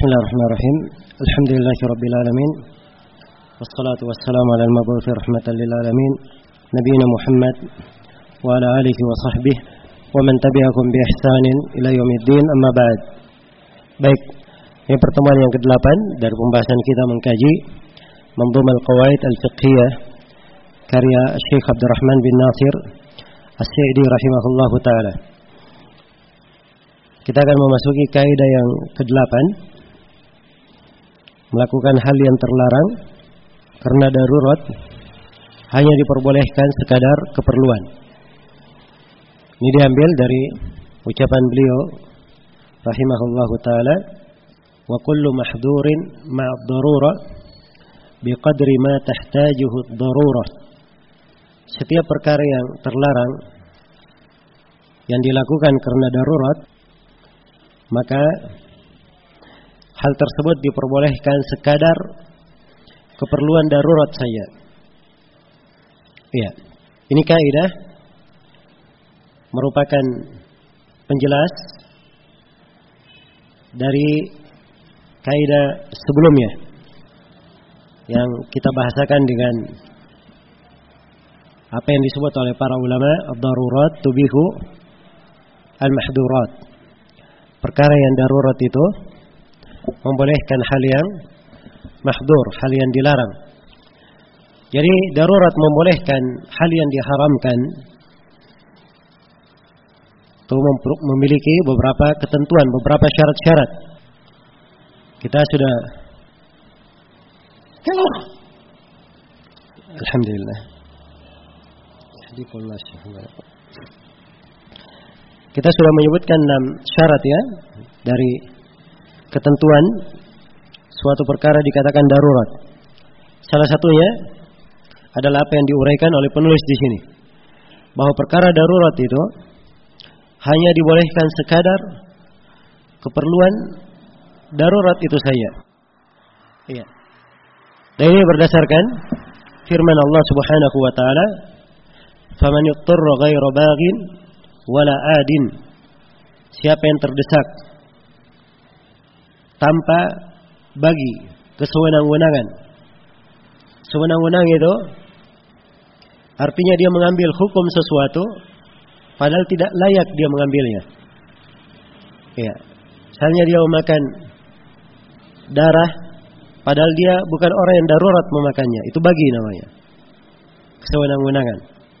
Bismillahirrahmanirrahim. Alhamdulillahirabbil alamin. Wassalatu wassalamu ala al-mab'uts rahmatan lil alamin, nabiyina Muhammad wa ala alihi wa sahbihi wa man tabi'ahum bi ihsanin ila yaumiddin, amma ba'd. Baik, ini pertemuan yang ke-8 dari pembahasan kita mengkaji Manzum al-Qawaid al-Fiqhiyah karya Syekh Abdurrahman bin Nasir As-Sa'idi rahimahullahu taala. Kita akan memasuki kaidah yang ke-8, melakukan hal yang terlarang karena darurat, hanya diperbolehkan sekadar keperluan. Ini diambil dari ucapan beliau rahimahullahu taala, wa kullu mahdhurin ma'a ad-darurah biqadri ma tahtajuhu ad-darurah. Setiap perkara yang terlarang yang dilakukan karena darurat, maka hal tersebut diperbolehkan sekadar keperluan darurat saja. Ya, ini kaidah merupakan penjelas dari kaidah sebelumnya yang kita bahasakan dengan apa yang disebut oleh para ulama ad-darurat tubihu al-mahdhurat. Perkara yang darurat itu membolehkan hal yang mahdzur, hal yang dilarang. Jadi darurat membolehkan hal yang diharamkan itu memiliki beberapa ketentuan, beberapa syarat-syarat. Kita sudah alhamdulillah. Kita sudah menyebutkan 6 syarat ya dari ketentuan suatu perkara dikatakan darurat. Salah satunya adalah apa yang diuraikan oleh penulis di sini, bahwa perkara darurat itu hanya dibolehkan sekadar keperluan darurat itu saja. Iya. Dan ini berdasarkan firman Allah Subhanahu wa taala, "Faman yuttara ghaira baghin wala adin." Siapa yang terdesak tanpa bagi kesewenang-wenangan. Sewenang-wenang itu artinya dia mengambil hukum sesuatu padahal tidak layak dia mengambilnya. Ya. Misalnya dia memakan darah padahal dia bukan orang yang darurat memakannya. Itu bagi namanya. Kesewenang-wenangan.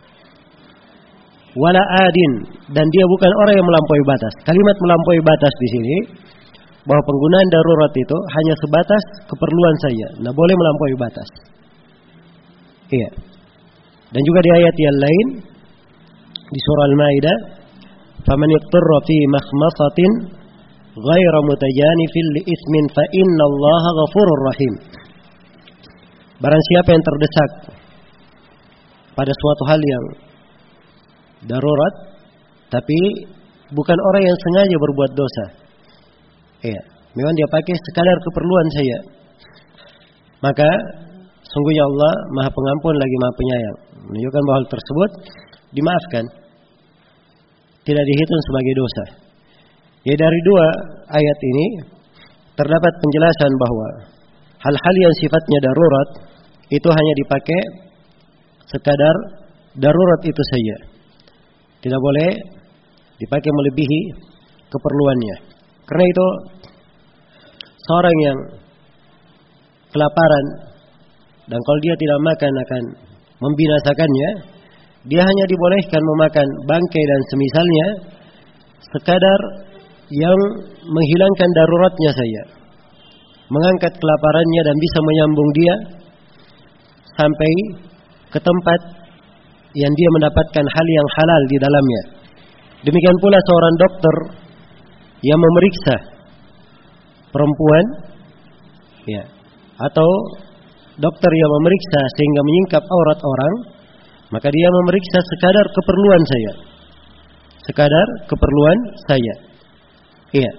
Wala adin, dan dia bukan orang yang melampaui batas. Kalimat melampaui batas di sini bahwa penggunaan darurat itu hanya sebatas keperluan saja, tidak boleh melampaui batas. Iya. Dan juga di ayat yang lain di surah Al-Maidah, "Faman yuttarra fi makhmasatin ghaira mutajanifin li itsmin fa innallaha ghafurur rahim." Barang siapa yang terdesak pada suatu hal yang darurat, tapi bukan orang yang sengaja berbuat dosa. Iya, memang dia pakai sekadar keperluan saja. Maka sungguhnya Allah Maha Pengampun lagi Maha Penyayang, menunjukkan bahwa hal tersebut dimaafkan, tidak dihitung sebagai dosa. Ya, dari 2 ayat ini terdapat penjelasan bahwa hal-hal yang sifatnya darurat itu hanya dipakai sekadar darurat itu saja. Tidak boleh dipakai melebihi keperluannya. Karena itu seorang yang kelaparan dan kalau dia tidak makan akan membinasakannya, dia hanya dibolehkan memakan bangkai dan semisalnya sekadar yang menghilangkan daruratnya saja, mengangkat kelaparannya dan bisa menyambung dia sampai ke tempat yang dia mendapatkan hal yang halal di dalamnya. Demikian pula seorang dokter yang memeriksa perempuan, ya, atau dokter yang memeriksa sehingga menyingkap aurat orang, maka dia memeriksa sekadar keperluan saya, sekadar keperluan saya. Iya.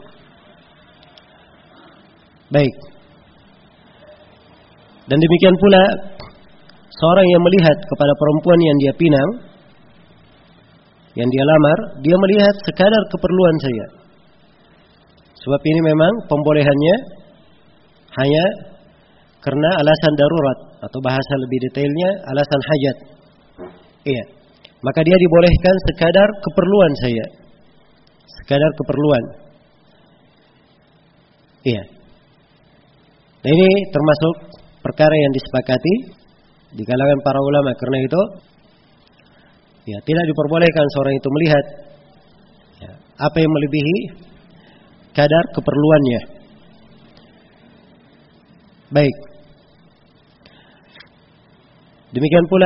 Baik. Dan demikian pula seorang yang melihat kepada perempuan yang dia pinang, yang dia lamar, dia melihat sekadar keperluan saya. Sebab ini memang pembolehannya hanya karena alasan darurat atau bahasa lebih detailnya alasan hajat. Iya. Maka dia dibolehkan sekadar keperluan saya. Sekadar keperluan. Iya. Nah, ini termasuk perkara yang disepakati di kalangan para ulama. Karena itu ya, tidak diperbolehkan seorang itu melihat ya, apa yang melebihi kadar keperluannya. Baik. Demikian pula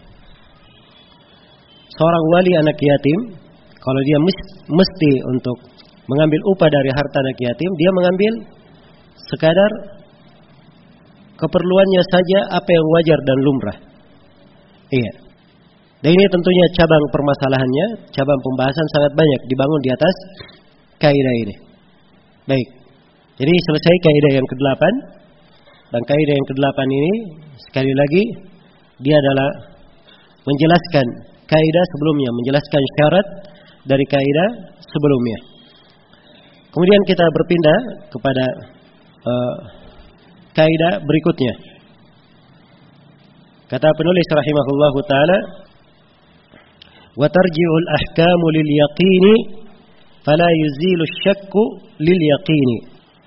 seorang wali anak yatim, kalau dia mesti untuk mengambil upah dari harta anak yatim, dia mengambil sekadar keperluannya saja, apa yang wajar dan lumrah. Iya. Dan ini tentunya cabang permasalahannya, cabang pembahasan sangat banyak dibangun di atas kaidah ini. Baik. Jadi selesai kaidah yang ke-8, dan kaidah yang ke-8 ini sekali lagi dia adalah menjelaskan kaidah sebelumnya, menjelaskan syarat dari kaidah sebelumnya. Kemudian kita berpindah kepada kaidah berikutnya. Kata penulis rahimahullahu taala, wa tarji'ul ahkamu lil yaqini fala yuzilu syakku lil yaqini.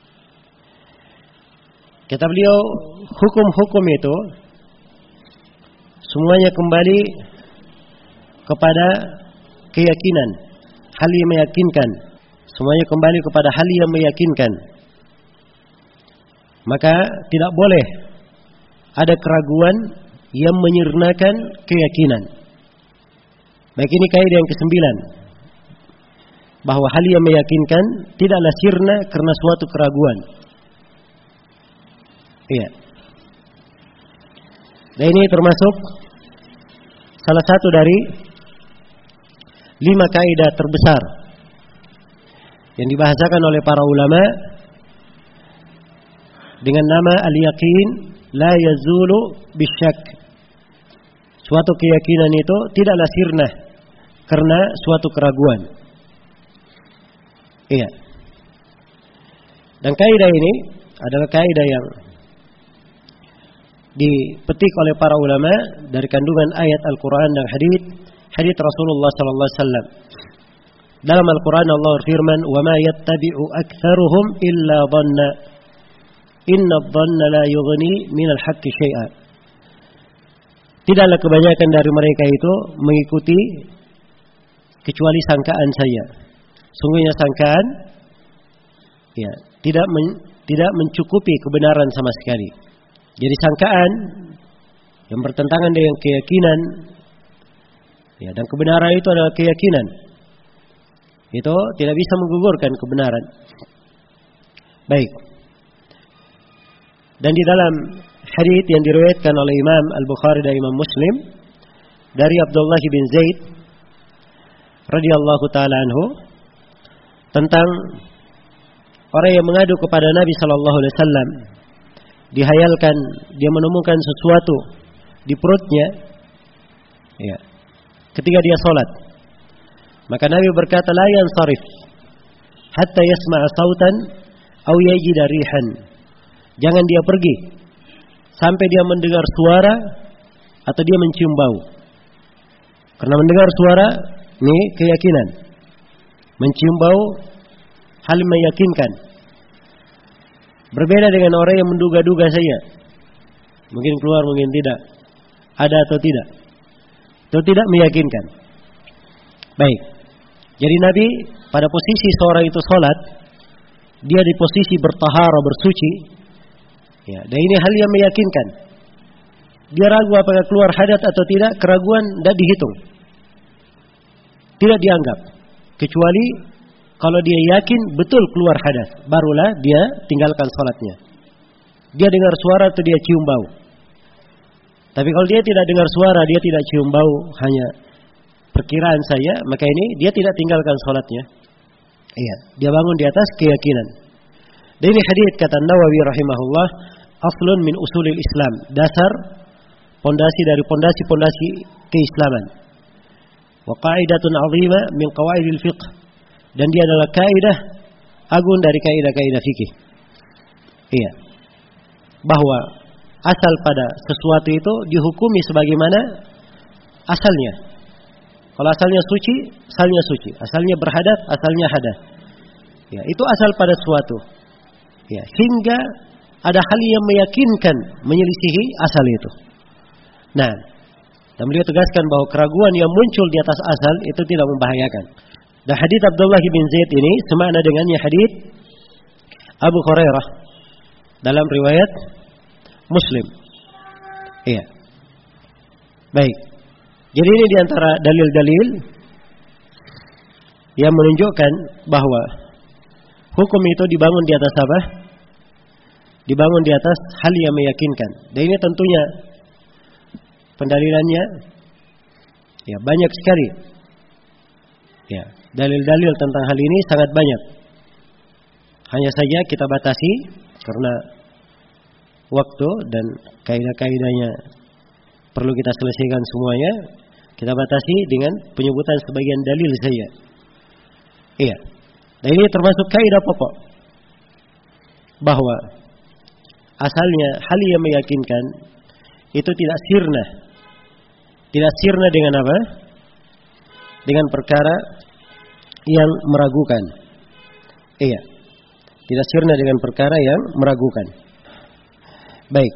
Kata beliau, hukum-hukum itu semuanya kembali kepada keyakinan, hal yang meyakinkan. Semuanya kembali kepada hal yang meyakinkan. Maka tidak boleh ada keraguan yang menyirnakan keyakinan. Baik, ini kaidah yang ke-9, bahwa hal yang meyakinkan tidaklah sirna karena suatu keraguan. Iya. Dan ini termasuk salah satu dari 5 kaidah terbesar yang dibahasakan oleh para ulama dengan nama al-yaqin la yazulu bisyak. Suatu keyakinan itu tidaklah sirna karena suatu keraguan. Iya. Dan kaidah ini adalah kaidah yang dipetik oleh para ulama dari kandungan ayat Al-Quran dan hadits Rasulullah sallallahu alaihi wasallam. Dalam Al-Quran Allah berfirman, "Wa ma yattabi'u aktsaruhum illa dhanna. Inna dhanna la yughni minal haqqi syai'a." Tidaklah kebanyakan dari mereka itu mengikuti kecuali sangkaan saja. Sungguhnya sangkaan ya, tidak mencukupi kebenaran sama sekali. Jadi sangkaan yang bertentangan dengan keyakinan ya, dan kebenaran itu adalah keyakinan. Itu tidak bisa menggugurkan kebenaran. Baik. Dan di dalam hadits yang diriwayatkan oleh Imam Al-Bukhari dan Imam Muslim dari Abdullah bin Zaid radhiyallahu taala anhu tentang orang yang mengadu kepada Nabi sallallahu alaihi wasallam, dihayalkan dia menemukan sesuatu di perutnya ya, ketika dia salat. Maka Nabi berkata, la yansarif hatta yasma'a sautan aw yajida rihan. Jangan dia pergi sampai dia mendengar suara atau dia mencium bau. Karena mendengar suara ini keyakinan, mencium bau hal meyakinkan. Berbeda dengan orang yang menduga-duga saja. Mungkin keluar, mungkin tidak. Ada atau tidak. Itu tidak meyakinkan. Baik. Jadi Nabi pada posisi seorang itu sholat, dia di posisi bertahara, bersuci. Ya, dan ini hal yang meyakinkan. Dia ragu apakah keluar hadas atau tidak, keraguan tidak dihitung. Tidak dianggap. Kecuali kalau dia yakin betul keluar hadas, barulah dia tinggalkan sholatnya. Dia dengar suara atau dia cium bau. Tapi kalau dia tidak dengar suara, dia tidak cium bau, hanya perkiraan saya, maka ini dia tidak tinggalkan sholatnya. Iya, dia bangun di atas keyakinan. Dan ini hadits kata Nawawi rahimahullah, aslun min usulil Islam, dasar pondasi dari pondasi-pondasi keislaman. Wa qaidatun 'azima min qawaidil fiqh. Dan dia adalah kaidah agung dari kaidah-kaidah fikih. Iya. bahwa asal pada sesuatu itu dihukumi sebagaimana asalnya. Kalau asalnya suci, asalnya suci. Asalnya berhadas, asalnya hadas. Ya, itu asal pada sesuatu. Ya, hingga ada hal yang meyakinkan menyelisihi asal itu. Nah, dan beliau tegaskan bahwa keraguan yang muncul di atas asal itu tidak membahayakan. Dan hadits Abdullah bin Zaid ini semakna dengannya hadits Abu Hurairah dalam riwayat Muslim. Iya. Baik. Jadi ini diantara dalil-dalil yang menunjukkan bahwa hukum itu dibangun di atas apa? Dibangun di atas hal yang meyakinkan. Dan ini tentunya pendalilannya ya banyak sekali. Ya, dalil-dalil tentang hal ini sangat banyak. Hanya saja kita batasi karena waktu dan kaidah-kaidahnya perlu kita selesaikan semuanya. Kita batasi dengan penyebutan sebagian dalil saja. Iya. Dan ini termasuk kaidah pokok bahwa asalnya hal yang meyakinkan itu tidak sirna. Tidak sirna dengan apa? Dengan perkara yang meragukan. Iya. Tidak sirna dengan perkara yang meragukan. Baik.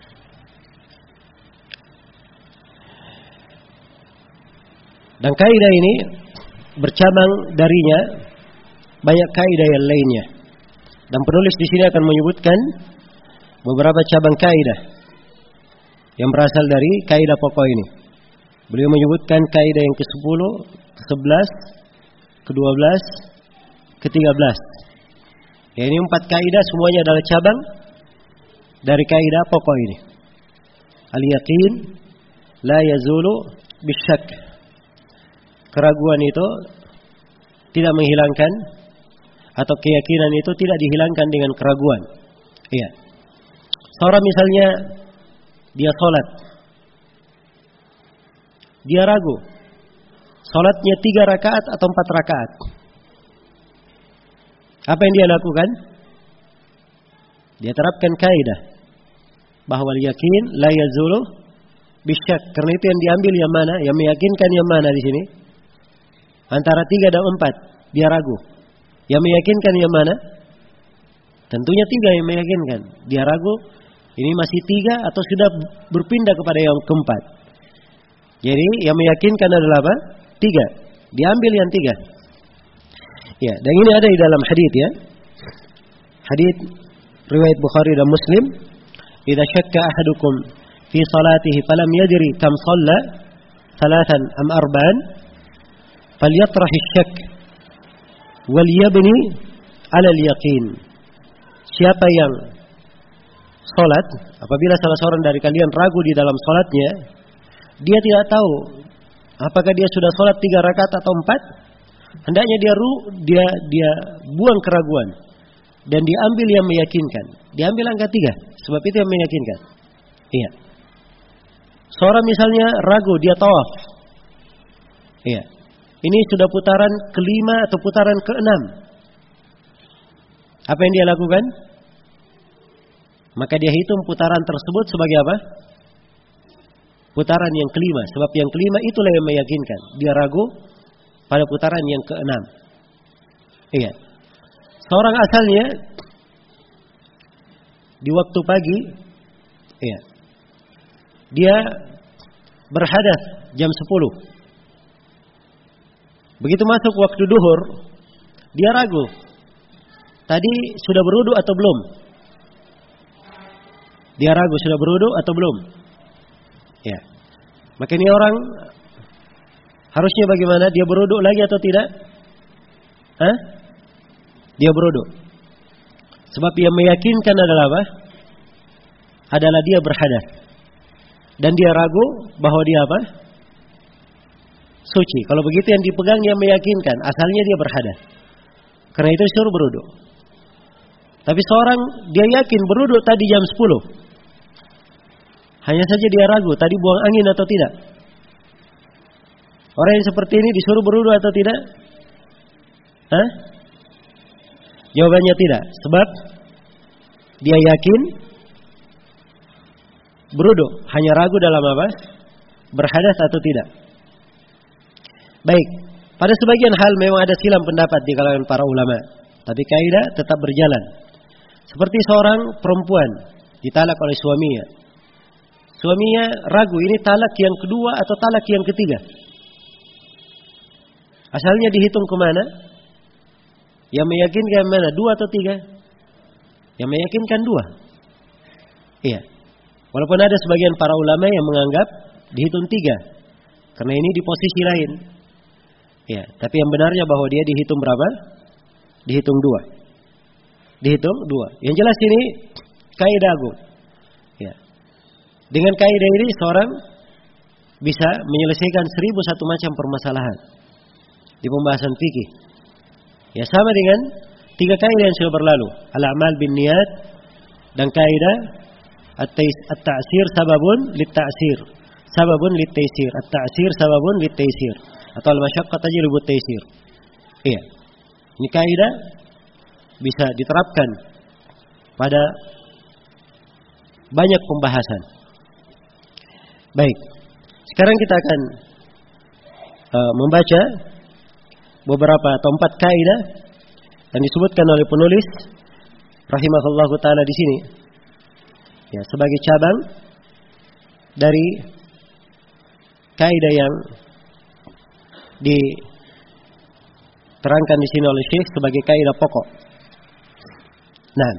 Dan kaidah ini bercabang darinya banyak kaidah yang lainnya. Dan penulis di sini akan menyebutkan beberapa cabang kaidah yang berasal dari kaidah pokok ini. Beliau menyebutkan kaidah yang ke-10, ke-11, ke-12, ke-13. Ya, ini 4 kaidah semuanya adalah cabang dari kaidah pokok ini. Al-yaqin la yazulu bisyak. Keraguan itu tidak menghilangkan atau keyakinan itu tidak dihilangkan dengan keraguan. Iya. Seorang misalnya dia sholat, dia ragu, sholatnya 3 rakaat atau 4 rakaat. Apa yang dia lakukan? Dia terapkan kaidah bahwa yakin la yazulu bisyak. Karena itu yang diambil yang mana? Yang meyakinkan yang mana di sini? Antara 3 dan 4 dia ragu. Yang meyakinkan yang mana? Tentunya 3 yang meyakinkan. Dia ragu ini masih 3 atau sudah berpindah kepada yang keempat. Jadi yang meyakinkan adalah apa? 3. Diambil yang 3. Ya, dan ini ada di dalam hadis ya. Hadis riwayat Bukhari dan Muslim, "Idza syakka ahadukum fi salatihi falam yadri kam shalla, 3 am 4, falyatrah asy-syak wal yabni 'ala al-yaqin." Siapa yang salat, apabila salah seorang dari kalian ragu di dalam salatnya, dia tidak tahu apakah dia sudah salat 3 rakaat atau 4, hendaknya dia buang keraguan dan diambil yang meyakinkan. Diambil angka 3, sebab itu yang meyakinkan. Iya. Seorang misalnya ragu, dia tawaf. Iya. Ini sudah putaran ke-5 atau putaran ke-6. Apa yang dia lakukan? Maka dia hitung putaran tersebut sebagai apa? Putaran yang ke-5. Sebab yang ke-5 itulah yang meyakinkan. Dia ragu pada putaran yang ke-6. Iya. Seorang asalnya di waktu pagi, iya, dia berhadas jam 10. Begitu masuk waktu duhur, dia ragu. Tadi sudah berwudu atau belum? Dia ragu sudah berwudu atau belum? Ya. Maka ini orang harusnya bagaimana? Dia berwudu lagi atau tidak? Hah? Dia berwudu. Sebab yang meyakinkan adalah apa? Adalah dia berhadas. Dan dia ragu bahwa dia apa? Suci. Kalau begitu yang dipegang yang meyakinkan, asalnya dia berhadas. Karena itu suruh berwudu. Tapi seorang dia yakin berwudu tadi jam 10. Hanya saja dia ragu tadi buang angin atau tidak. Orang yang seperti ini disuruh berwudu atau tidak? Hah? Jawabannya tidak. Sebab dia yakin berwudu, hanya ragu dalam apa? Berhadas atau tidak. Baik, pada sebagian hal memang ada silang pendapat di kalangan para ulama, tapi kaidah tetap berjalan. Seperti seorang perempuan ditalak oleh suaminya. Suaminya ragu ini talak yang kedua atau talak yang ketiga. Asalnya dihitung kemana? Yang meyakinkan mana? 2 atau 3? Yang meyakinkan 2. Iya. Walaupun ada sebagian para ulama yang menganggap dihitung 3. Karena ini di posisi lain. Ya, tapi yang benarnya bahwa dia dihitung berapa? Dihitung 2. Dihitung 2. Yang jelas ini kaidah agung. Ya. Dengan kaidah ini seorang bisa menyelesaikan 1001 macam permasalahan di pembahasan fikih. Ya, sama dengan 3 kaidah yang sudah berlalu. Al-a'mal bin niyat dan kaidah at-ta'sir sababun lit-ta'sir. Sababun lit-taysir. At-ta'sir sababun lit-taysir. Atau al-masyaqqah tajlibu at-taysir. Iya. Ini kaidah bisa diterapkan pada banyak pembahasan. Baik. Sekarang kita akan membaca beberapa atau 4 kaidah yang disebutkan oleh penulis rahimahullahu taala di sini. Ya, sebagai cabang dari kaidah yang diterangkan di sini oleh Syekh sebagai kaidah pokok. Nah,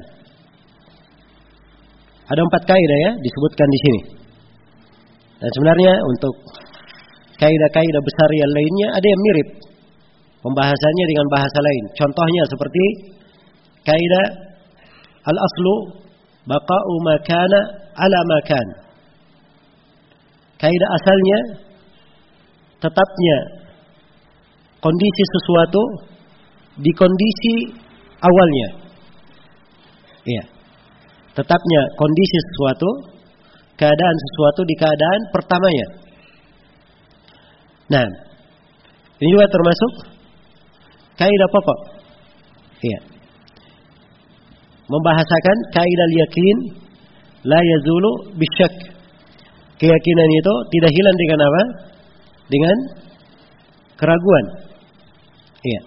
ada 4 kaidah ya disebutkan di sini. Dan sebenarnya untuk kaidah-kaidah besar yang lainnya ada yang mirip pembahasannya dengan bahasa lain. Contohnya seperti kaidah al-aslu baqa'u ma kana ala ma kan. Kaidah asalnya tetapnya kondisi sesuatu di kondisi awalnya. Iya. Tetapnya kondisi sesuatu, keadaan sesuatu di keadaan pertamanya. Nah, ini juga termasuk kaidah pokok. Iya. Membahasakan kaidah yakin la yazulu bisyak. Keyakinan itu tidak hilang dengan apa? Dengan keraguan. Iya.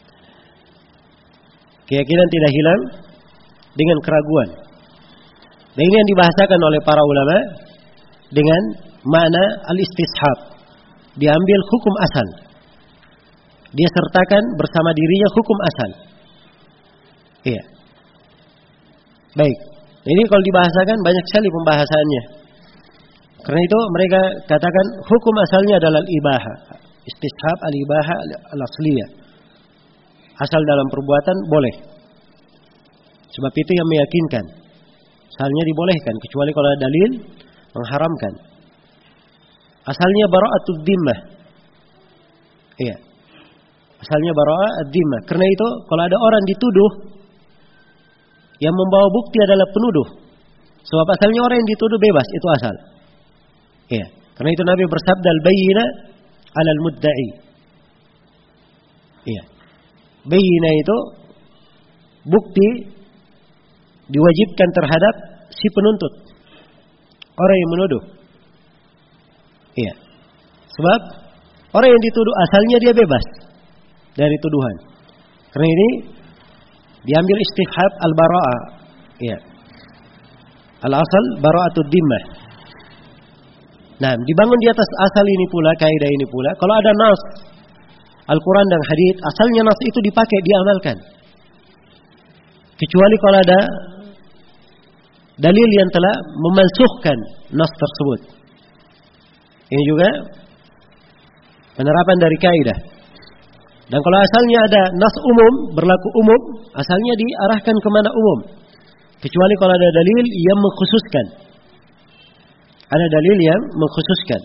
Keyakinan tidak hilang dengan keraguan. Dan ini yang dibahasakan oleh para ulama dengan makna al-istishab. Diambil hukum asal. Dia sertakan bersama dirinya hukum asal. Iya. Baik. Ini kalau dibahasakan banyak sekali pembahasannya. Karena itu mereka katakan hukum asalnya adalah al-ibahah. Istishab al-ibahah al-asliyah. Asal dalam perbuatan boleh. Sebab itu yang meyakinkan. Asalnya dibolehkan kecuali kalau ada dalil mengharamkan. Asalnya bara'atud dhimmah. Iya. Asalnya bara'atud dhimmah. Karena itu kalau ada orang dituduh yang membawa bukti adalah penuduh. Sebab asalnya orang yang dituduh bebas, itu asal. Iya. Karena itu Nabi bersabda al-bayyina 'alal mudda'i. Iya. Bayyina itu bukti diwajibkan terhadap si penuntut, orang yang menuduh. Iya. Sebab orang yang dituduh asalnya dia bebas dari tuduhan. Karena ini diambil istihab al-bara'ah. Iya. Al-asal bara'atud dhimmah. Nah, dibangun di atas asal ini pula, kaidah ini pula. Kalau ada nas Al-Quran dan hadits, asalnya nas itu dipakai, diamalkan. Kecuali kalau ada dalil yang telah memansukhkan nas tersebut. Ini juga penerapan dari kaidah. Dan kalau asalnya ada nas umum, berlaku umum, asalnya diarahkan kemana umum. Kecuali kalau ada dalil yang mengkhususkan. Ada dalil yang mengkhususkan.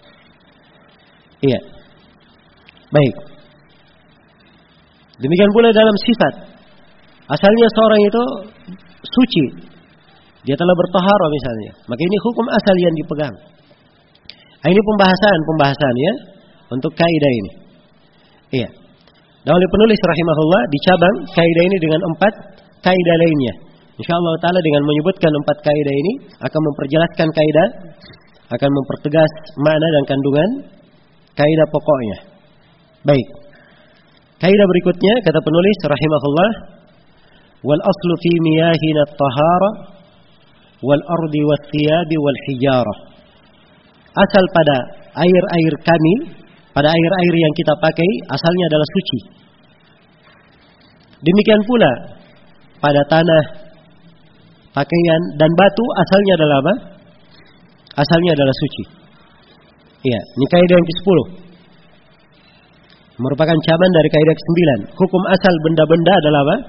Iya. Baik. Demikian pula dalam sifat. Asalnya seorang itu suci. Dia telah bertaharah misalnya. Maka ini hukum asal yang dipegang. Ini pembahasan ya untuk kaidah ini. Iya. Dan oleh penulis rahimahullah dicabang kaidah ini dengan 4 kaidah lainnya Insyaallah taala dengan menyebutkan 4 kaidah ini akan memperjelaskan kaidah, akan mempertegas makna dan kandungan kaidah pokoknya. Baik. Kaidah berikutnya kata penulis rahimahullah, wal aslu fi miyahina at-tahara wal ardi was thiyabi wal hijarah. Asal pada air-air kami, pada air-air yang kita pakai, asalnya adalah suci. Demikian pula pada tanah, pakaian dan batu asalnya adalah apa? Asalnya adalah suci. Iya, ini kaidah yang ke-10. Merupakan cabang dari kaidah ke-9. Hukum asal benda-benda adalah apa?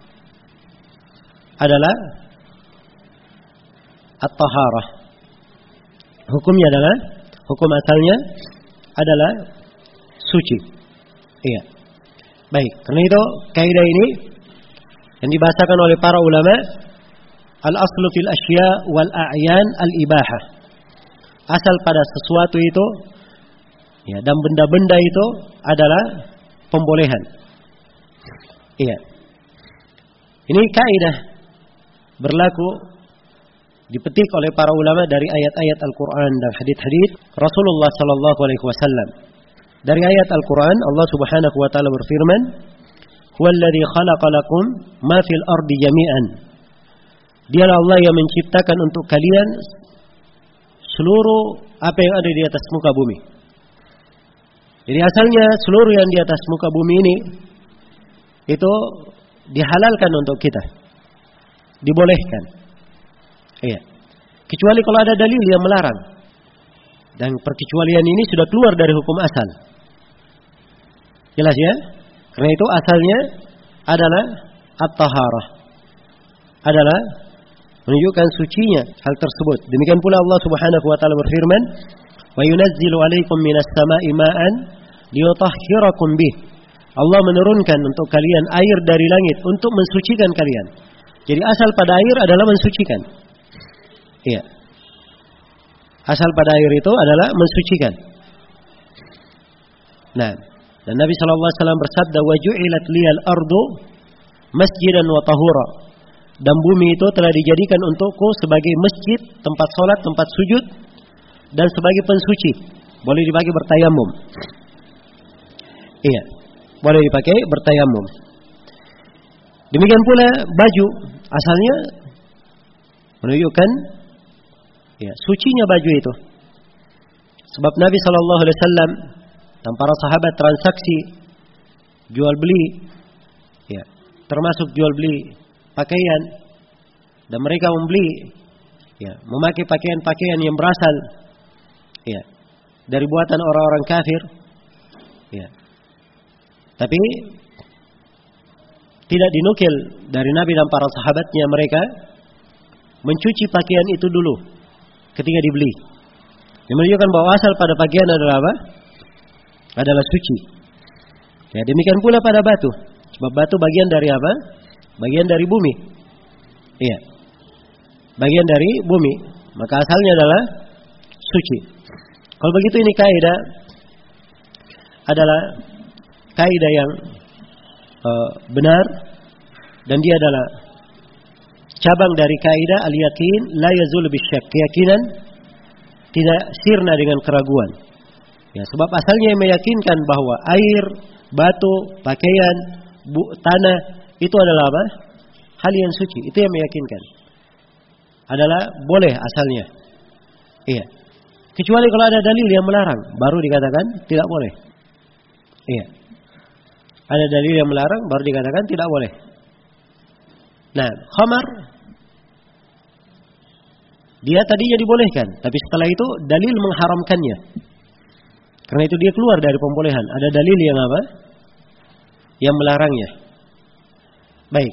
Adalah at-taharah. Hukumnya adalah, hukum asalnya adalah suci. Iya. Baik, karena itu kaidah ini yang dibahasakan oleh para ulama, al-aslu fil asya wal a'yan al-ibahah. Asal pada sesuatu itu, ya, dan benda-benda itu adalah pembolehan. Iya. Ini kaidah berlaku dipetik oleh para ulama dari ayat-ayat Al-Quran dan hadits-hadits Rasulullah sallallahu alaihi wasallam. Dari ayat Al-Quran Allah Subhanahu wa taala berfirman, "Huwallazi khalaqa lakum ma fil ardi jami'an." Dialah Allah yang menciptakan untuk kalian seluruh apa yang ada di atas muka bumi. Jadi asalnya seluruh yang di atas muka bumi ini itu dihalalkan untuk kita, dibolehkan. Iya. Kecuali kalau ada dalil yang melarang. Dan perkecualian ini sudah keluar dari hukum asal. Jelas ya? Karena itu asalnya adalah at-taharah. Adalah menunjukkan sucinya hal tersebut. Demikian pula Allah Subhanahu wa taala berfirman, "Wa yunazzilu 'alaikum minas sama'i ma'an liyutahhirakum bih." Allah menurunkan untuk kalian air dari langit untuk mensucikan kalian. Jadi asal pada air adalah mensucikan. Iya. Asal pada air itu adalah mensucikan. Nah, dan Nabi sallallahu alaihi wasallam bersabda, "Wa ju'ilat liyal ardu masjidan wa tahura." Dan bumi itu telah dijadikan untukku sebagai masjid, tempat salat, tempat sujud, dan sebagai pensuci. Boleh dipakai bertayamum. Iya, boleh dipakai bertayamum. Demikian pula baju, asalnya menunjukkan ya, sucinya baju itu. Sebab Nabi sallallahu alaihi wasallam dan para sahabat transaksi jual beli, ya, termasuk jual beli pakaian, dan mereka membeli, ya, memakai pakaian-pakaian yang berasal, ya, dari buatan orang-orang kafir, ya. Tapi tidak dinukil dari Nabi dan para sahabatnya mereka mencuci pakaian itu dulu ketika dibeli. Yang menunjukkan bahwa asal pada pakaian adalah apa? Adalah suci. Ya, demikian pula pada batu. Sebab batu bagian dari apa? Bagian dari bumi. Iya. Bagian dari bumi. Maka asalnya adalah suci. Kalau begitu ini kaidah adalah kaidah yang benar, dan dia adalah cabang dari kaidah al-yaqin la yazul bisyak. Keyakinan tidak sirna dengan keraguan. Ya, sebab asalnya yang meyakinkan bahwa air, batu, pakaian, tanah itu adalah apa? Hal yang suci. Itu yang meyakinkan. Adalah boleh asalnya. Iya. Kecuali kalau ada dalil yang melarang, baru dikatakan tidak boleh. Iya. Ada dalil yang melarang, baru dikatakan tidak boleh. Nah, khamar, dia tadinya dibolehkan, tapi setelah itu dalil mengharamkannya. Karena itu dia keluar dari pembolehan. Ada dalil yang apa? Yang melarangnya. Baik.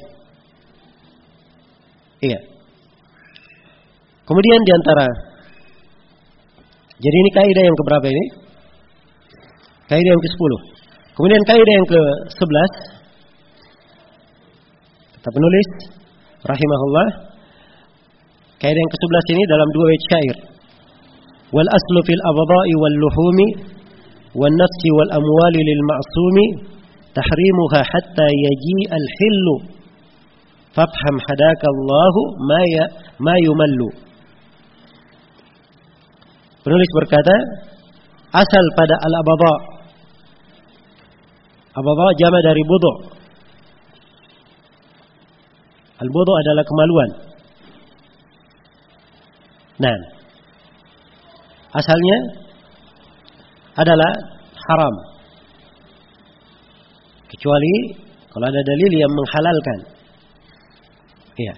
Iya. Kemudian diantara, jadi ini kaidah yang keberapa ini? Kaidah yang ke-10. Kemudian kaidah yang ke-11, kata penulis rahimahullah, kaidah yang ke-11 ini dalam 2 bait syair. Wal aslu fil abdha'i wal luhumi wan nafsi wal amwali lil ma'sumi tahrimuha hatta yaji al hillu Fafham hadakallahu ma yumallu. Penulis berkata, asal pada al-abadha. Abadha jama dari budu'. Al-budu' adalah kemaluan. Nah, asalnya adalah haram. Kecuali kalau ada dalil yang menghalalkan. Iya.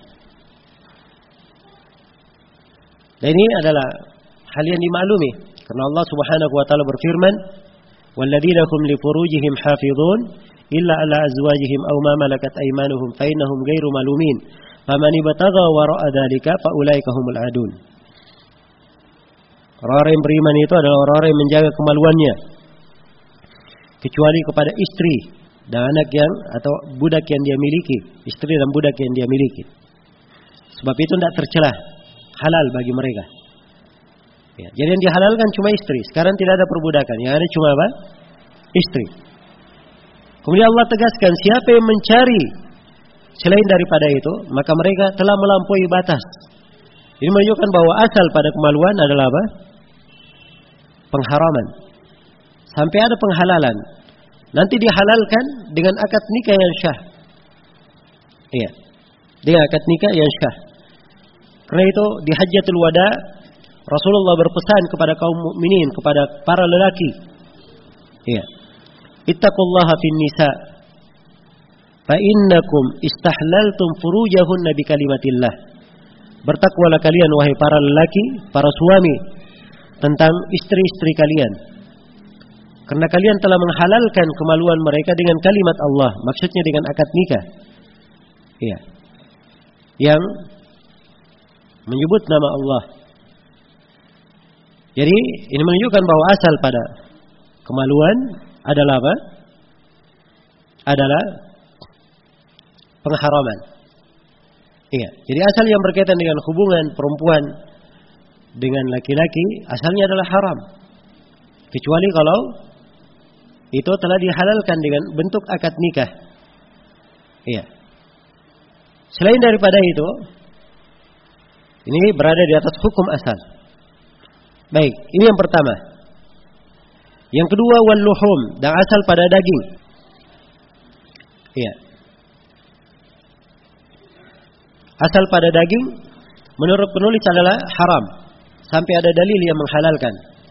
Dan ini adalah hal yang dimaklumi karena Allah Subhanahu wa taala berfirman, "Walladzina hum li furujihim hafizun illa ala azwajihim aw ma malakat aymanuhum fa innahum ghairu malumin. Faman ibtagha wara'a dzalika fa ulaika humul adun." Orang-orang yang beriman itu adalah orang-orang yang menjaga kemaluannya kecuali kepada istri dan anak yang atau budak yang dia miliki, istri dan budak yang dia miliki. Sebab itu tidak tercelah, halal bagi mereka. Ya, jadi yang dihalalkan cuma istri. Sekarang tidak ada perbudakan, yang ada cuma apa? Istri. Kemudian Allah tegaskan, siapa yang mencari selain daripada itu, maka mereka telah melampaui batas. Ini menunjukkan bahwa asal pada kemaluan adalah apa? Pengharaman. Sampai ada penghalalan. Nanti dihalalkan dengan akad nikah yang syah. Iya. Dengan akad nikah yang syah. Karena itu di Hajjatul Wada Rasulullah berpesan kepada kaum mukminin, kepada para lelaki. Iya. Ittaqullaha fin nisa. Fa innakum istahlaltum furujahunna bi kalimatillah. Bertakwalah kalian wahai para lelaki, para suami tentang istri-istri kalian. Karena kalian telah menghalalkan kemaluan mereka dengan kalimat Allah, maksudnya dengan akad nikah. Iya. Yang menyebut nama Allah. Jadi ini menunjukkan bahwa asal pada kemaluan adalah apa? Adalah pengharaman. Iya. Jadi asal yang berkaitan dengan hubungan perempuan dengan laki-laki asalnya adalah haram. Kecuali kalau itu telah dihalalkan dengan bentuk akad nikah. Iya. Selain daripada itu, ini berada di atas hukum asal. Baik, ini yang pertama. Yang kedua, wal luhum, dan asal pada daging. Iya. Asal pada daging menurut penulis adalah haram sampai ada dalil yang menghalalkan.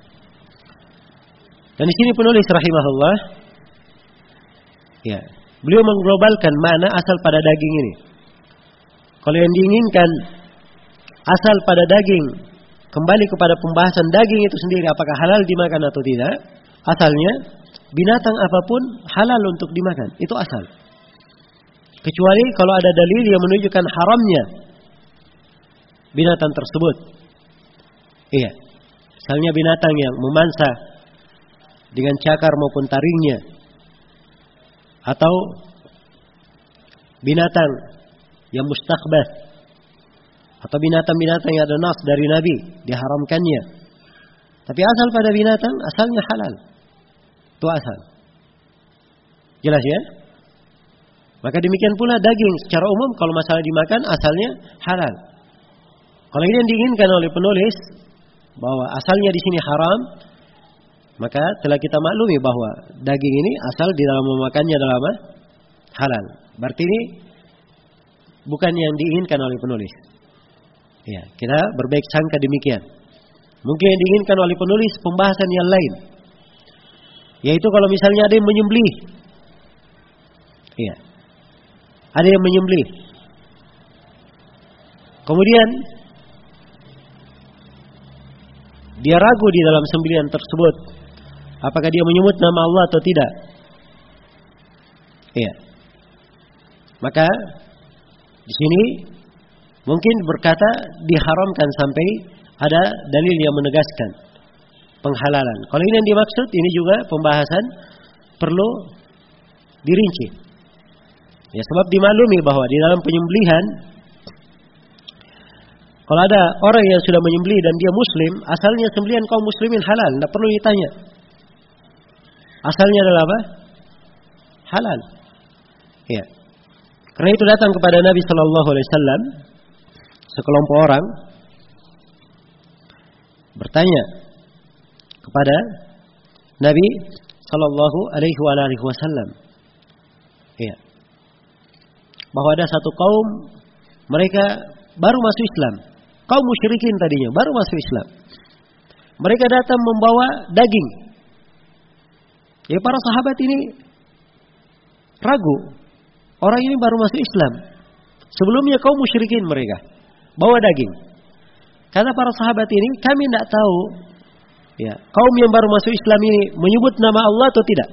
Dan di sini penulis rahimahullah, ya, beliau mengglobalkan mana asal pada daging ini. Kalau yang diinginkan asal pada daging, kembali kepada pembahasan daging itu sendiri, apakah halal dimakan atau tidak? Asalnya binatang apapun halal untuk dimakan, itu asal. Kecuali kalau ada dalil yang menunjukkan haramnya binatang tersebut. Iya. Misalnya binatang yang memangsa dengan cakar maupun taringnya, atau binatang yang mustaqbah, atau binatang-binatang yang ada nas dari Nabi diharamkannya. Tapi asal pada binatang asalnya halal. Itu asal. Jelas ya? Maka demikian pula daging secara umum kalau masalah dimakan asalnya halal. Kalau ini yang diinginkan oleh penulis bahwa asalnya di sini haram, maka telah kita maklumi bahwa daging ini asal di dalam memakannya adalah apa? Halal. Berarti ini bukan yang diinginkan oleh penulis. Ya, kita berbaik sangka demikian. Mungkin yang diinginkan oleh penulis pembahasan yang lain, yaitu kalau misalnya ada yang menyembelih. Iya. Ada yang menyembelih. Kemudian dia ragu di dalam sembelihan tersebut, apakah dia menyebut nama Allah atau tidak. Iya. Maka di sini mungkin berkata diharamkan sampai ada dalil yang menegaskan penghalalan. Kalau ini yang dimaksud, ini juga pembahasan perlu dirinci. Ya, sebab dimaklumi bahwa di dalam penyembelihan, kalau ada orang yang sudah menyembelih dan dia muslim, asalnya sembelihan kaum muslimin halal, tidak perlu ditanya. Asalnya adalah apa? Halal. Ya. Karena itu datang kepada Nabi sallallahu alaihi wasallam sekelompok orang bertanya kepada Nabi sallallahu alaihi wasallam, ya, bahwa ada satu kaum mereka baru masuk Islam, kaum musyrikin tadinya baru masuk Islam. Mereka datang membawa daging. Ya, para sahabat ini ragu, orang ini baru masuk Islam. Sebelumnya kaum musyrikin mereka bawa daging. Kata para sahabat ini, kami tidak tahu, ya, kaum yang baru masuk Islam ini menyebut nama Allah atau tidak.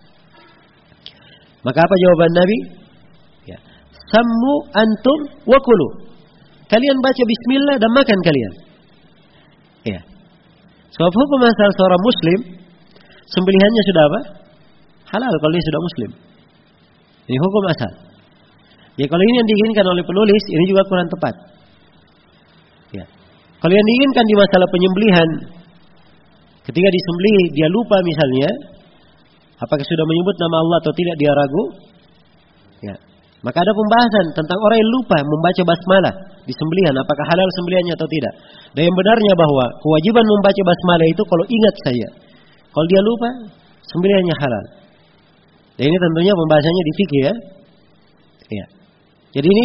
Maka apa jawaban Nabi? Ya, sammu antum wa kulu. Kalian baca bismillah dan makan kalian. Ya. Sebab hukum asal seorang muslim, sembelihannya sudah apa? Halal kalau dia sudah muslim. Ini hukum asal. Ya, kalau ini yang diinginkan oleh penulis, ini juga kurang tepat. Ya. Kalau yang diinginkan di masalah penyembelihan, ketika disembelih dia lupa misalnya, apakah sudah menyebut nama Allah atau tidak, dia ragu, ya, maka ada pembahasan tentang orang yang lupa membaca basmalah di sembelihan, apakah halal sembelihannya atau tidak. Dan yang benarnya bahwa kewajiban membaca basmalah itu kalau ingat saja. Kalau dia lupa, sembelihannya halal. Dan ini tentunya pembahasannya di fikih, ya. Ya. Jadi ini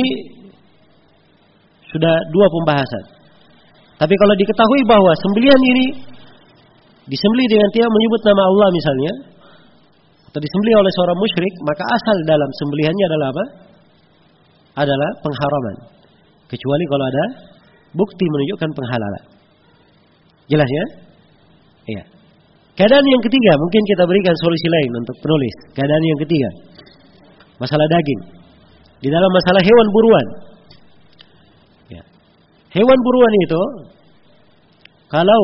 sudah dua pembahasan. Tapi kalau diketahui bahwa sembelihan ini disembelih dengan tidak menyebut nama Allah misalnya, atau disembelih oleh seorang musyrik, maka asal dalam sembelihannya adalah apa? Adalah pengharaman. Kecuali kalau ada bukti menunjukkan penghalalan. Jelas ya? Iya. Keadaan yang ketiga, mungkin kita berikan solusi lain untuk penulis. Keadaan yang ketiga, masalah daging. Di dalam masalah hewan buruan. Ya. Hewan buruan itu, kalau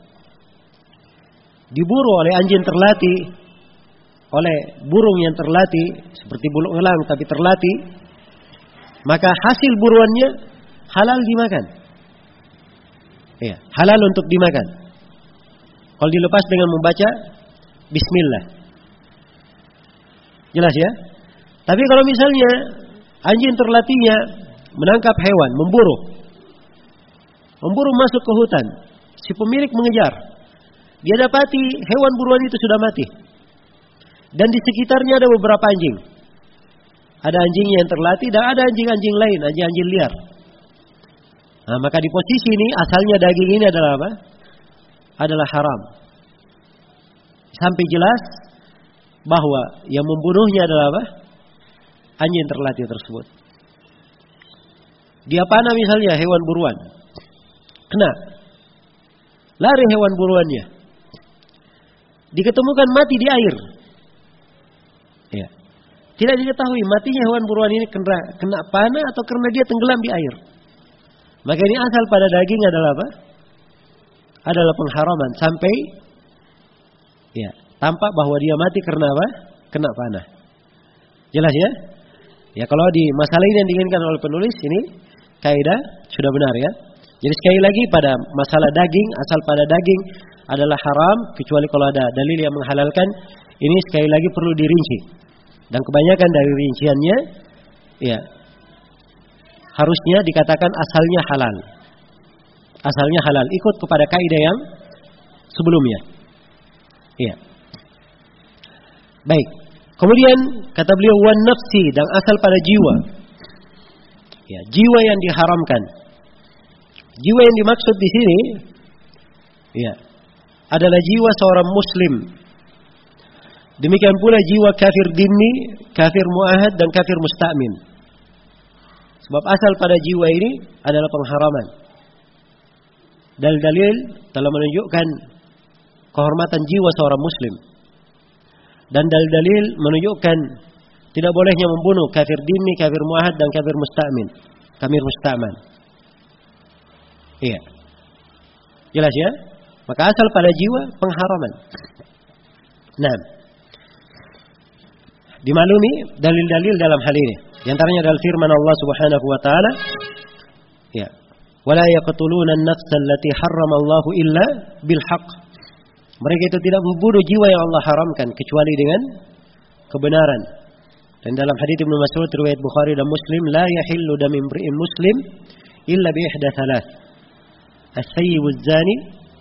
diburu oleh anjing terlatih, oleh burung yang terlatih, seperti bulu elang tapi terlatih, maka hasil buruannya halal dimakan. Ya, halal untuk dimakan. Kalau dilepas dengan membaca bismillah. Jelas ya? Tapi kalau misalnya anjing terlatihnya menangkap hewan, memburu masuk ke hutan, si pemilik mengejar, dia dapati hewan buruan itu sudah mati. Dan di sekitarnya ada beberapa anjing. Ada anjing yang terlatih dan ada anjing-anjing lain, anjing-anjing liar. Nah, maka di posisi ini asalnya daging ini adalah apa? Adalah haram. Sampai jelas bahwa yang membunuhnya adalah apa? Anjing terlatih tersebut. Dia panah misalnya hewan buruan, kena, lari hewan buruannya, diketemukan mati di air. Ya. Tidak diketahui matinya hewan buruan ini kena panah atau karena dia tenggelam di air. Maka ini asal pada daging adalah apa? Adalah pengharaman sampai, ya, tampak bahwa dia mati karena apa? Kena panah. Jelas ya? Ya, kalau di masalah ini yang diinginkan oleh penulis ini kaidah sudah benar ya. Jadi sekali lagi pada masalah daging, asal pada daging adalah haram kecuali kalau ada dalil yang menghalalkan. Ini sekali lagi perlu dirinci. Dan kebanyakan dari rinciannya, ya, harusnya dikatakan asalnya halal. Asalnya halal, ikut kepada kaidah yang sebelumnya. Iya. Baik. Kemudian kata beliau wan nafsi, dan asal pada jiwa. Ya, jiwa yang diharamkan. Jiwa yang dimaksud di sini, ya, adalah jiwa seorang muslim. Demikian pula jiwa kafir dhimmi, kafir muahad dan kafir musta'min. Sebab asal pada jiwa ini adalah pengharaman. Dalil-dalil telah menunjukkan kehormatan jiwa seorang muslim. Dan dalil-dalil menunjukkan tidak bolehnya membunuh kafir dhimmi, kafir muahad dan kafir musta'min, kafir musta'man. Iya. Jelas ya? Maka asal pada jiwa pengharaman. Nah, dimaklumi dalil-dalil dalam hal ini. Di antaranya adalah firman Allah Subhanahu wa taala, ya, "Wala yaqtuluna an-nafsa allati harrama Allahu illa bil haqq." Mereka itu tidak membunuh jiwa yang Allah haramkan kecuali dengan kebenaran. Dan dalam hadits Ibnu Mas'ud riwayat Bukhari dan Muslim, la yahillu dam imri'in muslim illa bi ihda thalath. As-sayyib az-zani.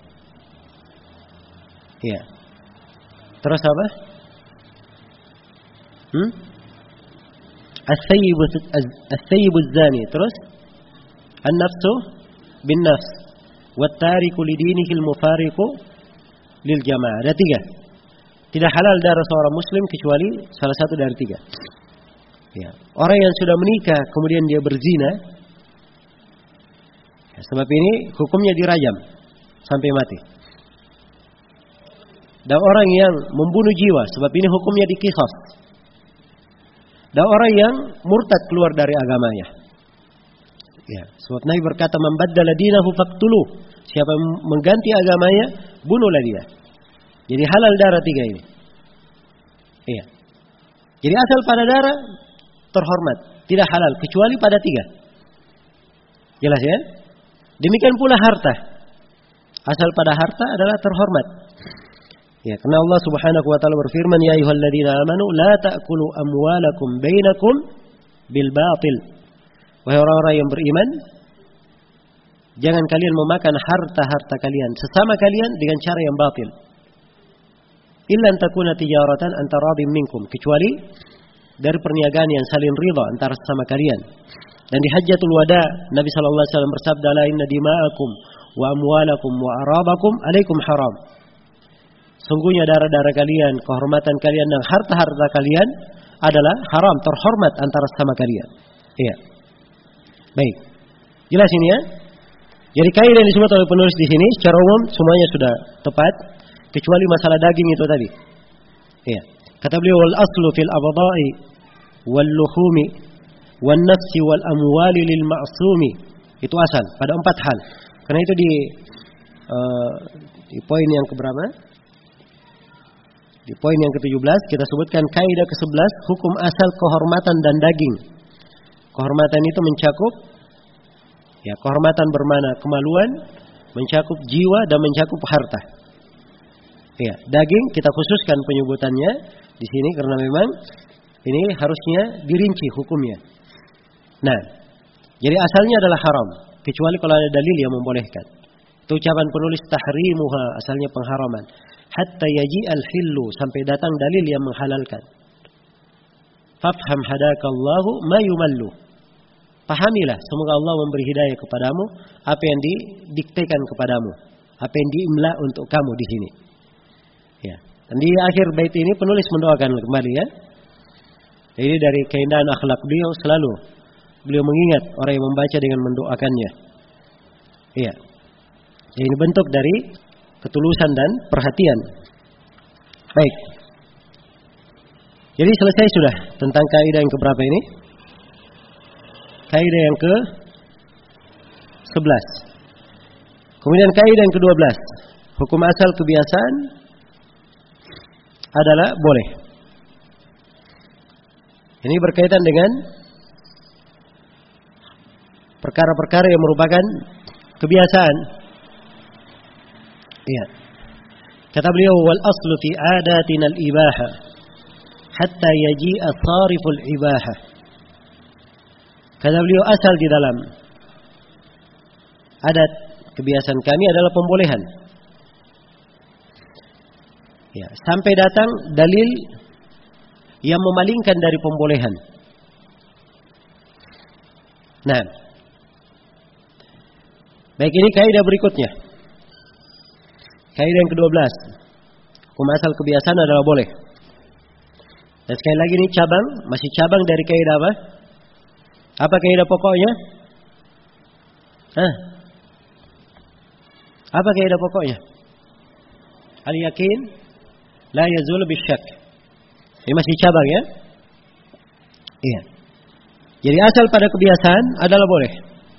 Ya. Terus apa? As-sayyib az-zani. Terus an-nafsu bin-nafs. Wat-tariku lidinihi al-mufariqu lil jamaah. Ada 3. Tidak halal darah seorang muslim kecuali salah satu dari 3. Ya. Orang yang sudah menikah kemudian dia berzina, ya, sebab ini hukumnya dirajam sampai mati. Dan orang yang membunuh jiwa, sebab ini hukumnya diqisas. Dan orang yang murtad keluar dari agamanya. Ya, sebab Nabi berkata, "Man baddala dinahu faqtuluh." Siapa yang mengganti agamanya, bunuhlah dia. Jadi halal darah 3 ini. Iya. Jadi asal pada darah terhormat, tidak halal kecuali pada 3. Jelas ya? Demikian pula harta. Asal pada harta adalah terhormat. Ya, karena Allah Subhanahu wa taala berfirman, "Ya ayyuhalladzina amanu la ta'kulu amwalakum bainakum bil batil." Wahai orang-orang yang beriman, jangan kalian memakan harta-harta kalian sesama kalian dengan cara yang batil. Illa an takuna tijaratan antara radin minkum, kecuali dari perniagaan yang saling ridha antara sesama kalian. Dan di Hajjatul Wada Nabi sallallahu alaihi wasallam bersabda, "La inna dima'akum wa amwalakum wa aradakum alaikum haram." Sungguhnya darah-darah kalian, kehormatan kalian dan harta-harta kalian adalah haram, terhormat antara sesama kalian. Iya. Baik. Jelas ini ya? Jadi kaidah yang disebut oleh penulis di sini secara umum semuanya sudah tepat kecuali masalah daging itu tadi. Iya. Kata beliau, wal aslu fil abda'i wal luhumi wan nafsi wal amwali lil ma'sumi. Itu asal pada 4 hal. Karena itu di poin yang keberapa? Di poin yang ke-17 kita sebutkan kaidah ke-11, hukum asal kehormatan dan daging. Kehormatan itu mencakup ya, kehormatan bermakna kemaluan, mencakup jiwa dan mencakup harta. Ya, daging kita khususkan penyebutannya di sini karena memang ini harusnya dirinci hukumnya. Nah, jadi asalnya adalah haram kecuali kalau ada dalil yang membolehkan. Itu ucapan penulis tahrimuha, asalnya pengharaman. Hatta yaji al-hillu, sampai datang dalil yang menghalalkan. Fafham hadakallahu ma yumallu. Pahamilah, semoga Allah memberi hidayah kepadamu apa yang didiktekan kepadamu, apa yang diimla untuk kamu di sini. Ya. Dan di akhir bait ini penulis mendoakan kembali ya. Jadi dari keindahan akhlak beliau selalu beliau mengingat orang yang membaca dengan mendoakannya. Iya. Jadi ini bentuk dari ketulusan dan perhatian. Baik. Jadi selesai sudah tentang kaidah yang keberapa ini? Kaidah yang ke-11. Kemudian kaidah yang ke-12. Hukum asal kebiasaan adalah boleh. Ini berkaitan dengan perkara-perkara yang merupakan kebiasaan. Iya. Kata beliau, wal aslu fi adatina al-ibaha hatta yaji'a sariful ibaha. Kata beliau, asal di dalam adat kebiasaan kami adalah pembolehan. Ya, sampai datang dalil yang memalingkan dari pembolehan. Nah, baik, ini kaidah berikutnya. Kaidah yang ke-12. Hukum asal kebiasaan adalah boleh. Dan sekali lagi ini cabang, masih cabang dari kaidah apa? Apa kaidah pokoknya? Apa kaidah pokoknya? Al-yakin la yazul bisyak. Ini masih cabang ya? Iya. Jadi asal pada kebiasaan adalah boleh.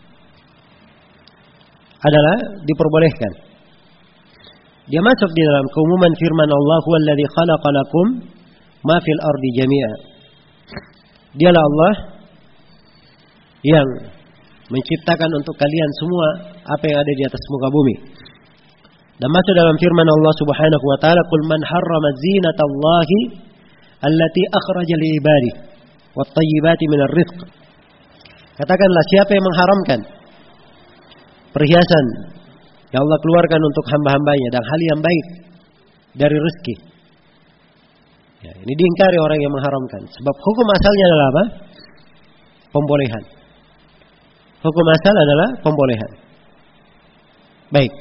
Adalah diperbolehkan. Dia masuk di dalam keumuman firman Allah, "Huwallazi khalaqa lakum ma fil ardi jami'a." Dialah Allah yang menciptakan untuk kalian semua apa yang ada di atas muka bumi. Dan masuk dalam firman Allah Subhanahu wa taala, "Qul man harrama zinatallahi allati akhraja li ibadihi." wat-thayyibati minar rizq. Katakanlah, siapa yang mengharamkan perhiasan yang Allah keluarkan untuk hamba-hambanya dan hal yang baik dari rezeki. Ya, ini diingkari orang yang mengharamkan. Sebab hukum asalnya adalah apa? Pembolehan. Hukum asal adalah pembolehan. Baik.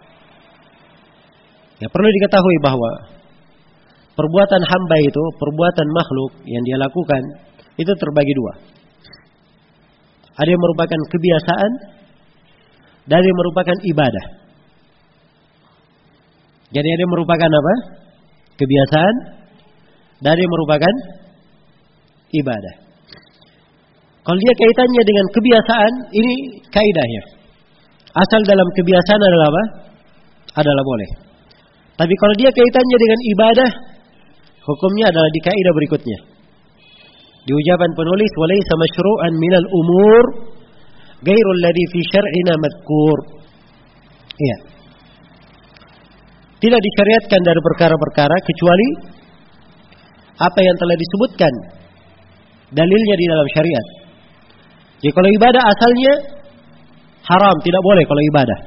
Ya, perlu diketahui bahwa perbuatan hamba itu, perbuatan makhluk yang dia lakukan, itu terbagi dua. Ada yang merupakan kebiasaan, dan ada yang merupakan ibadah. Jadi ada yang merupakan apa? Kebiasaan, dan ada yang merupakan ibadah. Kalau dia kaitannya dengan kebiasaan, ini kaidahnya. Asal dalam kebiasaan adalah apa? Adalah boleh. Tapi kalau dia kaitannya dengan ibadah, hukumnya adalah di kaidah berikutnya. Di ucapan penulis, walaysa masyru'an minal umur ghairul ladzi fi syar'ina madhkur. Iya. Tidak disyariatkan dari perkara-perkara kecuali apa yang telah disebutkan dalilnya di dalam syariat. Jadi kalau ibadah asalnya haram, tidak boleh kalau ibadah.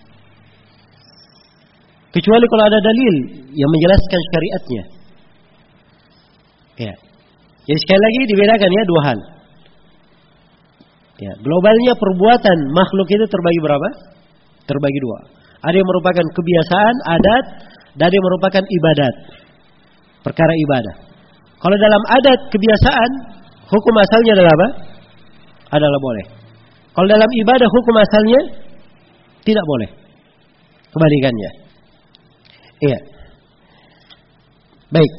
Kecuali kalau ada dalil yang menjelaskan syariatnya. Ya. Jadi sekali lagi dibedakan ya dua hal. Ya, globalnya perbuatan makhluk itu terbagi berapa? Terbagi dua. Ada yang merupakan kebiasaan, adat, dan ada yang merupakan ibadat. Perkara ibadah. Kalau dalam adat, kebiasaan, hukum asalnya adalah apa? Adalah boleh. Kalau dalam ibadah, hukum asalnya tidak boleh. Kebalikannya. Iya. Baik.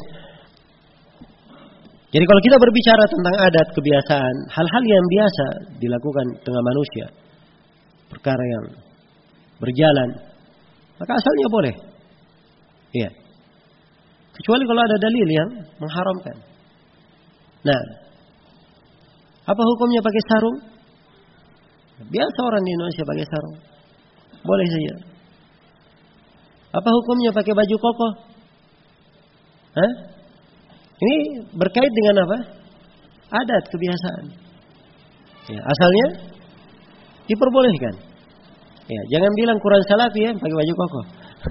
Jadi kalau kita berbicara tentang adat, kebiasaan, hal-hal yang biasa dilakukan tengah manusia, perkara yang berjalan, maka asalnya boleh. Iya. Kecuali kalau ada dalil yang mengharamkan. Nah, apa hukumnya pakai sarung? Biasa orang di Indonesia pakai sarung. Boleh saja. Apa hukumnya pakai baju koko? Hah? Ini berkait dengan apa? Adat, kebiasaan. Ya, asalnya diperbolehkan. Ya, jangan bilang Quran Salafi ya, pakai baju koko.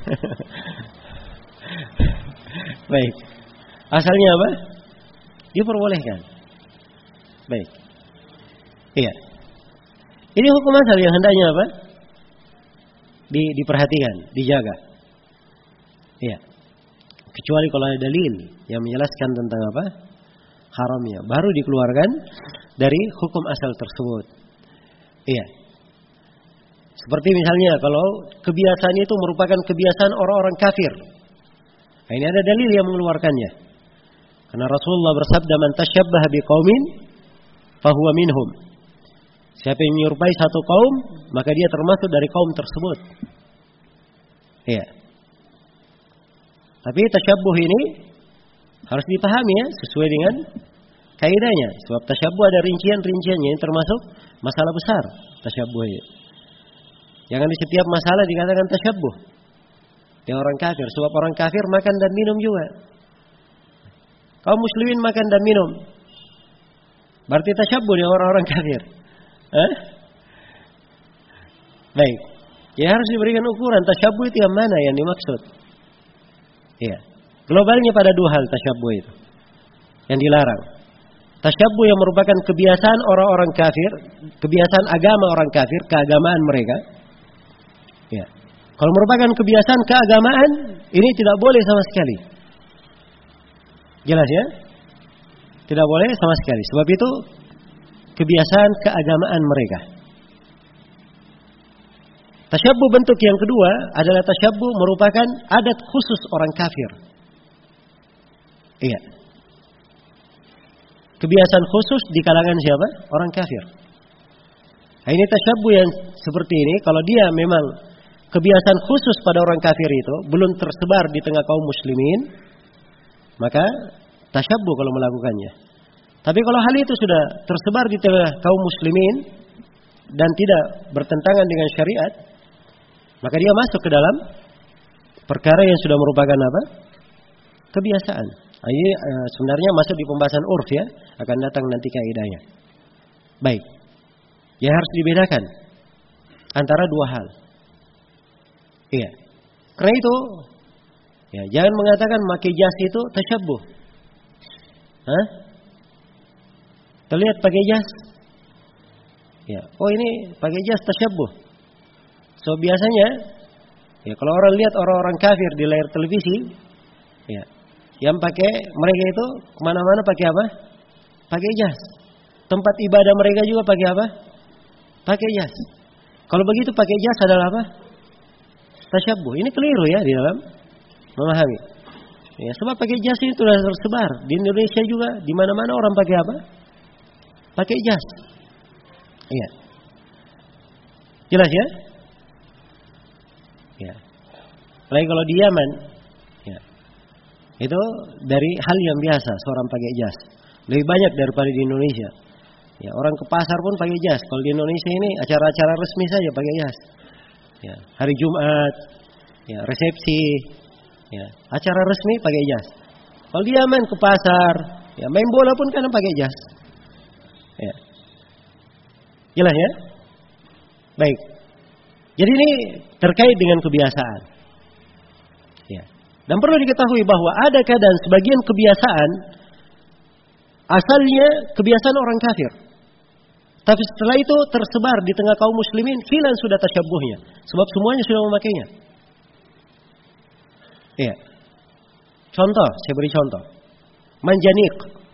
Baik. Asalnya apa? Diperbolehkan. Baik. Iya. Ini hukum asal yang hendaknya apa? Diperhatikan, dijaga. Iya. Kecuali kalau ada dalil yang menjelaskan tentang apa? Haramnya. Baru dikeluarkan dari hukum asal tersebut. Iya. Seperti misalnya kalau kebiasaan itu merupakan kebiasaan orang-orang kafir. Nah, ini ada dalil yang mengeluarkannya. Karena Rasulullah bersabda, "Man tasyabbaha biqaumin fahuwa minhum." Siapa yang menyerupai satu kaum, maka dia termasuk dari kaum tersebut. Iya. Tapi tasyabbuh ini harus dipahami ya, sesuai dengan kaidahnya. Sebab tasyabbuh ada rincian-rinciannya, yang termasuk masalah besar tasyabbuh ini. Jangan di setiap masalah dikatakan tasyabbuh dengan orang kafir. Sebab orang kafir makan dan minum juga. Kaum muslimin makan dan minum. Berarti tasyabbuh dengan orang-orang kafir. Baik. Ya harus diberikan ukuran tasyabbuh itu yang mana yang dimaksud. Iya. Globalnya pada dua hal tasyabbuh itu yang dilarang. Tasyabbuh yang merupakan kebiasaan orang-orang kafir, kebiasaan agama orang kafir, keagamaan mereka. Ya. Kalau merupakan kebiasaan keagamaan, ini tidak boleh sama sekali. Jelas ya? Tidak boleh sama sekali. Sebab itu kebiasaan keagamaan mereka. Tasyabbuh bentuk yang kedua adalah tasyabbuh merupakan adat khusus orang kafir. Iya. Kebiasaan khusus di kalangan siapa? Orang kafir. Nah, ini tasyabbuh yang seperti ini, kalau dia memang kebiasaan khusus pada orang kafir itu belum tersebar di tengah kaum muslimin, maka tasyabbuh kalau melakukannya. Tapi kalau hal itu sudah tersebar di tengah kaum muslimin dan tidak bertentangan dengan syariat, maka dia masuk ke dalam perkara yang sudah merupakan apa? Kebiasaan. Ini sebenarnya masuk di pembahasan urf ya, akan datang nanti kaidahnya. Baik. Ya harus dibedakan antara dua hal. Iya. Karena itu ya jangan mengatakan pakai jas itu tasyabbuh. Hah? Terlihat pakai jas. Ya, oh ini pakai jas tasyabbuh. So biasanya ya kalau orang lihat orang-orang kafir di layar televisi, ya, yang pakai mereka itu kemana-mana pakai apa? Pakai jas. Tempat ibadah mereka juga pakai apa? Pakai jas. Kalau begitu pakai jas adalah apa? Tasyabbuh. Ini keliru ya di dalam memahami. Ya, sebab pakai jas itu sudah tersebar di Indonesia juga, di mana-mana orang pakai apa? Pakai jas. Iya. Jelas ya? Ya. Apalagi kalau di Yaman, ya. Itu dari hal yang biasa seorang pakai jas. Lebih banyak daripada di Indonesia. Ya, orang ke pasar pun pakai jas. Kalau di Indonesia ini acara-acara resmi saja pakai jas. Ya, hari Jumat, ya, resepsi, ya, acara resmi pakai jas. Kalau di Yaman ke pasar, ya, main bola pun kadang pakai jas. Ya. Jelas ya? Baik. Jadi ini terkait dengan kebiasaan. Ya. Dan perlu diketahui bahwa ada kadang sebagian kebiasaan asalnya kebiasaan orang kafir. Tapi setelah itu tersebar di tengah kaum muslimin, hilang sudah tasyabbuhnya. Sebab semuanya sudah memakainya. Iya. Contoh, saya beri contoh. Manjanik.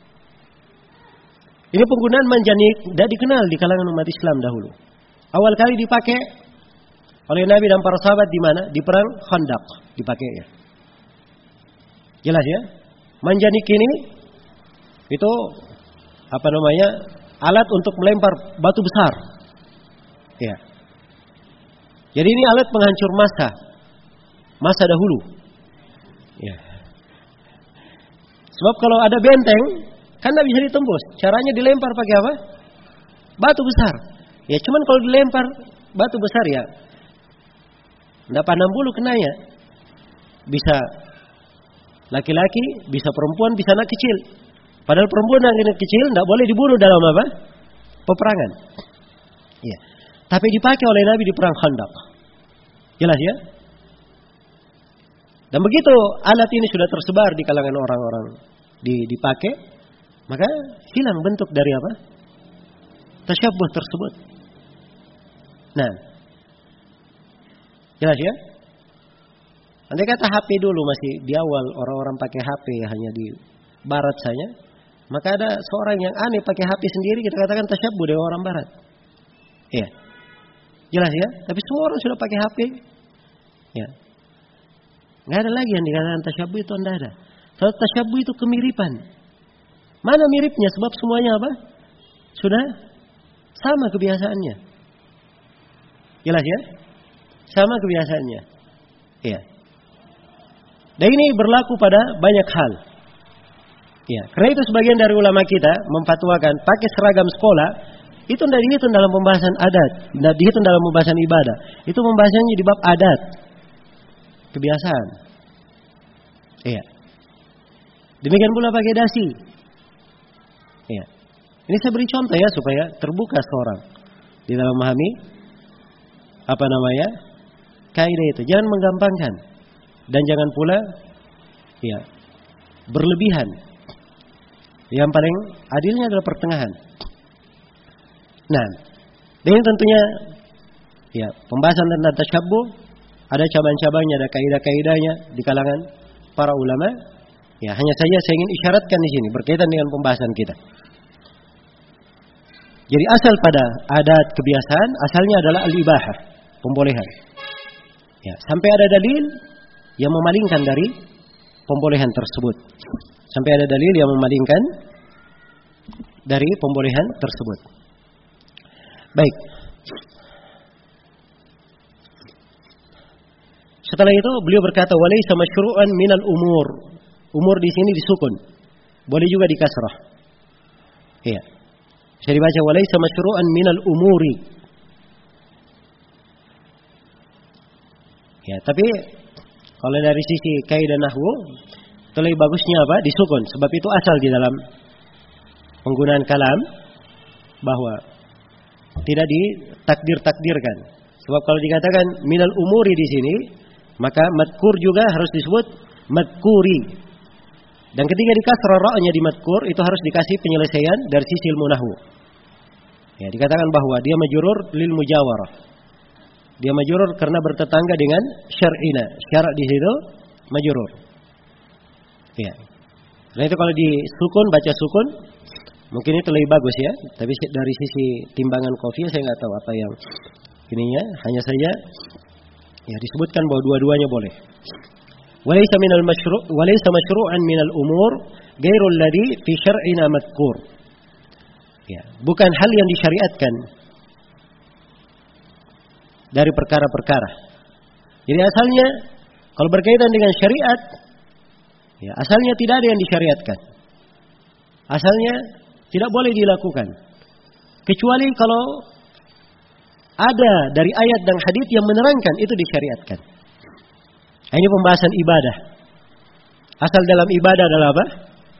Ini penggunaan manjanik tidak dikenal di kalangan umat Islam dahulu. Awal kali dipakai oleh Nabi dan para sahabat di mana? Di perang Khandaq dipakainya. Jelas ya? Manjanik ini itu apa namanya? Alat untuk melempar batu besar. Ya. Jadi ini alat penghancur masa dahulu. Ya. Sebab kalau ada benteng kan tidak bisa ditembus. Caranya dilempar pakai apa? Batu besar. Ya cuman kalau dilempar batu besar ya tidak pandang bulu kenanya. Bisa laki-laki, bisa perempuan, bisa anak kecil. Padahal perempuan dan anak kecil tidak boleh dibunuh dalam apa? Peperangan. Ya. Tapi dipakai oleh Nabi di perang Khandaq. Jelas ya? Dan begitu alat ini sudah tersebar di kalangan orang-orang dipakai, maka hilang bentuk dari apa? Tasyabbuh tersebut. Nah, jelas ya? Andai kata HP dulu masih di awal orang-orang pakai HP hanya di barat saja, maka ada seorang yang aneh pakai HP sendiri, kita katakan tasyabbuh dengan orang barat. Iya. Jelas ya? Tapi semua orang sudah pakai HP. Ya. Nggak ada lagi yang dikatakan tasyabbuh itu, tidak ada. Kalau tasyabbuh itu kemiripan. Mana miripnya? Sebab semuanya apa? Sudah sama kebiasaannya. Jelas ya? Sama kebiasaannya. Iya. Dan ini berlaku pada banyak hal. Ya, karena itu sebagian dari ulama kita memfatwakan pakai seragam sekolah itu tidak dihitung dalam pembahasan adat, tidak dihitung dalam pembahasan ibadah. Itu pembahasannya di bab adat, kebiasaan. Iya. Demikian pula pakai dasi. Iya. Ini saya beri contoh ya supaya terbuka seorang di dalam memahami apa namanya kaidah itu. Jangan menggampangkan dan jangan pula ya berlebihan. Yang paling adilnya adalah pertengahan. Nah, ini tentunya ya pembahasan tentang tasyabbuh ada cabang-cabangnya, ada kaidah-kaidahnya di kalangan para ulama. Ya, hanya saja saya ingin isyaratkan di sini berkaitan dengan pembahasan kita. Jadi asal pada adat kebiasaan asalnya adalah al-ibahah, pembolehan. Ya, sampai ada dalil yang memalingkan dari pembolehan tersebut. Sampai ada dalil yang memalingkan dari pembolehan tersebut. Baik. Setelah itu beliau berkata walaysa masyru'an minal umur. Umur di sini disukun. Boleh juga dikasrah. Iya. Bisa dibaca walaysa masyru'an minal umuri. Ya, tapi kalau dari sisi kaidah nahwu Itu lebih bagusnya apa? Disukun. Sebab itu asal di dalam penggunaan kalam bahwa tidak ditakdir-takdirkan. Sebab kalau dikatakan minal umuri di sini, maka madkur juga harus disebut madkuri. Dan ketika dikasrah ra-nya di madkur, itu harus dikasih penyelesaian dari sisi ilmu nahwu. Ya, dikatakan bahwa dia majrur lil mujawarah. Dia majrur karena bertetangga dengan syar'ina. Syarak di situ majrur. Ya. Karena itu kalau disukun, baca sukun, mungkin itu lebih bagus ya. Tapi dari sisi timbangan qafiyah saya nggak tahu apa yang ininya. Hanya saja ya disebutkan bahwa dua-duanya boleh. Walaysa minal masyru' walaysa masyru'an minal umur ghairul ladzi fi syar'ina madhkur. Ya, bukan hal yang disyariatkan dari perkara-perkara. Jadi asalnya kalau berkaitan dengan syariat, ya asalnya tidak ada yang disyariatkan. Asalnya tidak boleh dilakukan. Kecuali kalau ada dari ayat dan hadits yang menerangkan itu disyariatkan. Ini pembahasan ibadah. Asal dalam ibadah adalah apa?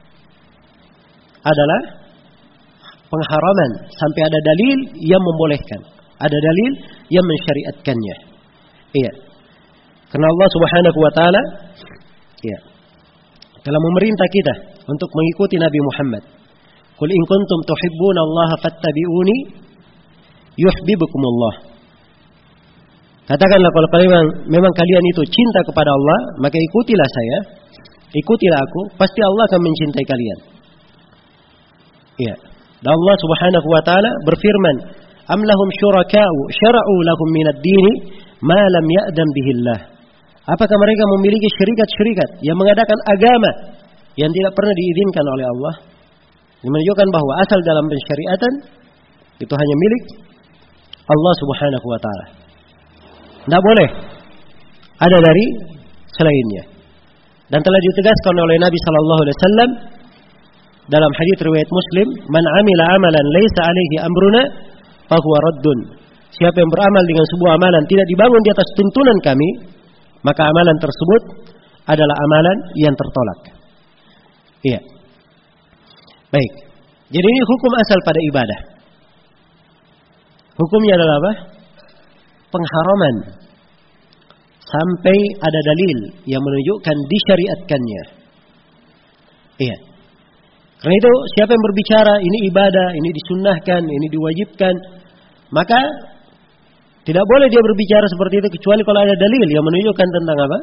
Adalah pengharaman sampai ada dalil yang membolehkan. Ada dalil yang mensyariatkannya. Iya. Karena Allah Subhanahu wa taala ya telah memerintah kita untuk mengikuti Nabi Muhammad. Qul in kuntum tuhibbuna Allah fattabi'uni yuhibbukumullah. Katakanlah kalau memang kalian itu cinta kepada Allah, maka ikutilah saya, ikutilah aku, pasti Allah akan mencintai kalian. Iya. Dan Allah Subhanahu wa taala berfirman, "Am lahum syuraka'u syara'u lahum minad dini ma lam ya'dam bihillah." Apakah mereka memiliki syarikat-syarikat yang mengadakan agama yang tidak pernah diizinkan oleh Allah? Ini menunjukkan bahwa asal dalam pensyariatan itu hanya milik Allah Subhanahu wa taala. Tidak boleh ada dari selainnya. Dan telah ditegaskan oleh Nabi sallallahu alaihi wasallam dalam hadis riwayat Muslim, "Man 'amila 'amalan laisa 'alaihi amruna fa huwa raddun." Siapa yang beramal dengan sebuah amalan tidak dibangun di atas tuntunan kami, maka amalan tersebut adalah amalan yang tertolak. Iya. Baik. Jadi ini hukum asal pada ibadah. Hukumnya adalah apa? Pengharaman sampai ada dalil yang menunjukkan disyariatkannya. Iya. Karena itu siapa yang berbicara ini ibadah, ini disunnahkan, ini diwajibkan, maka tidak boleh dia berbicara seperti itu kecuali kalau ada dalil yang menunjukkan tentang apa?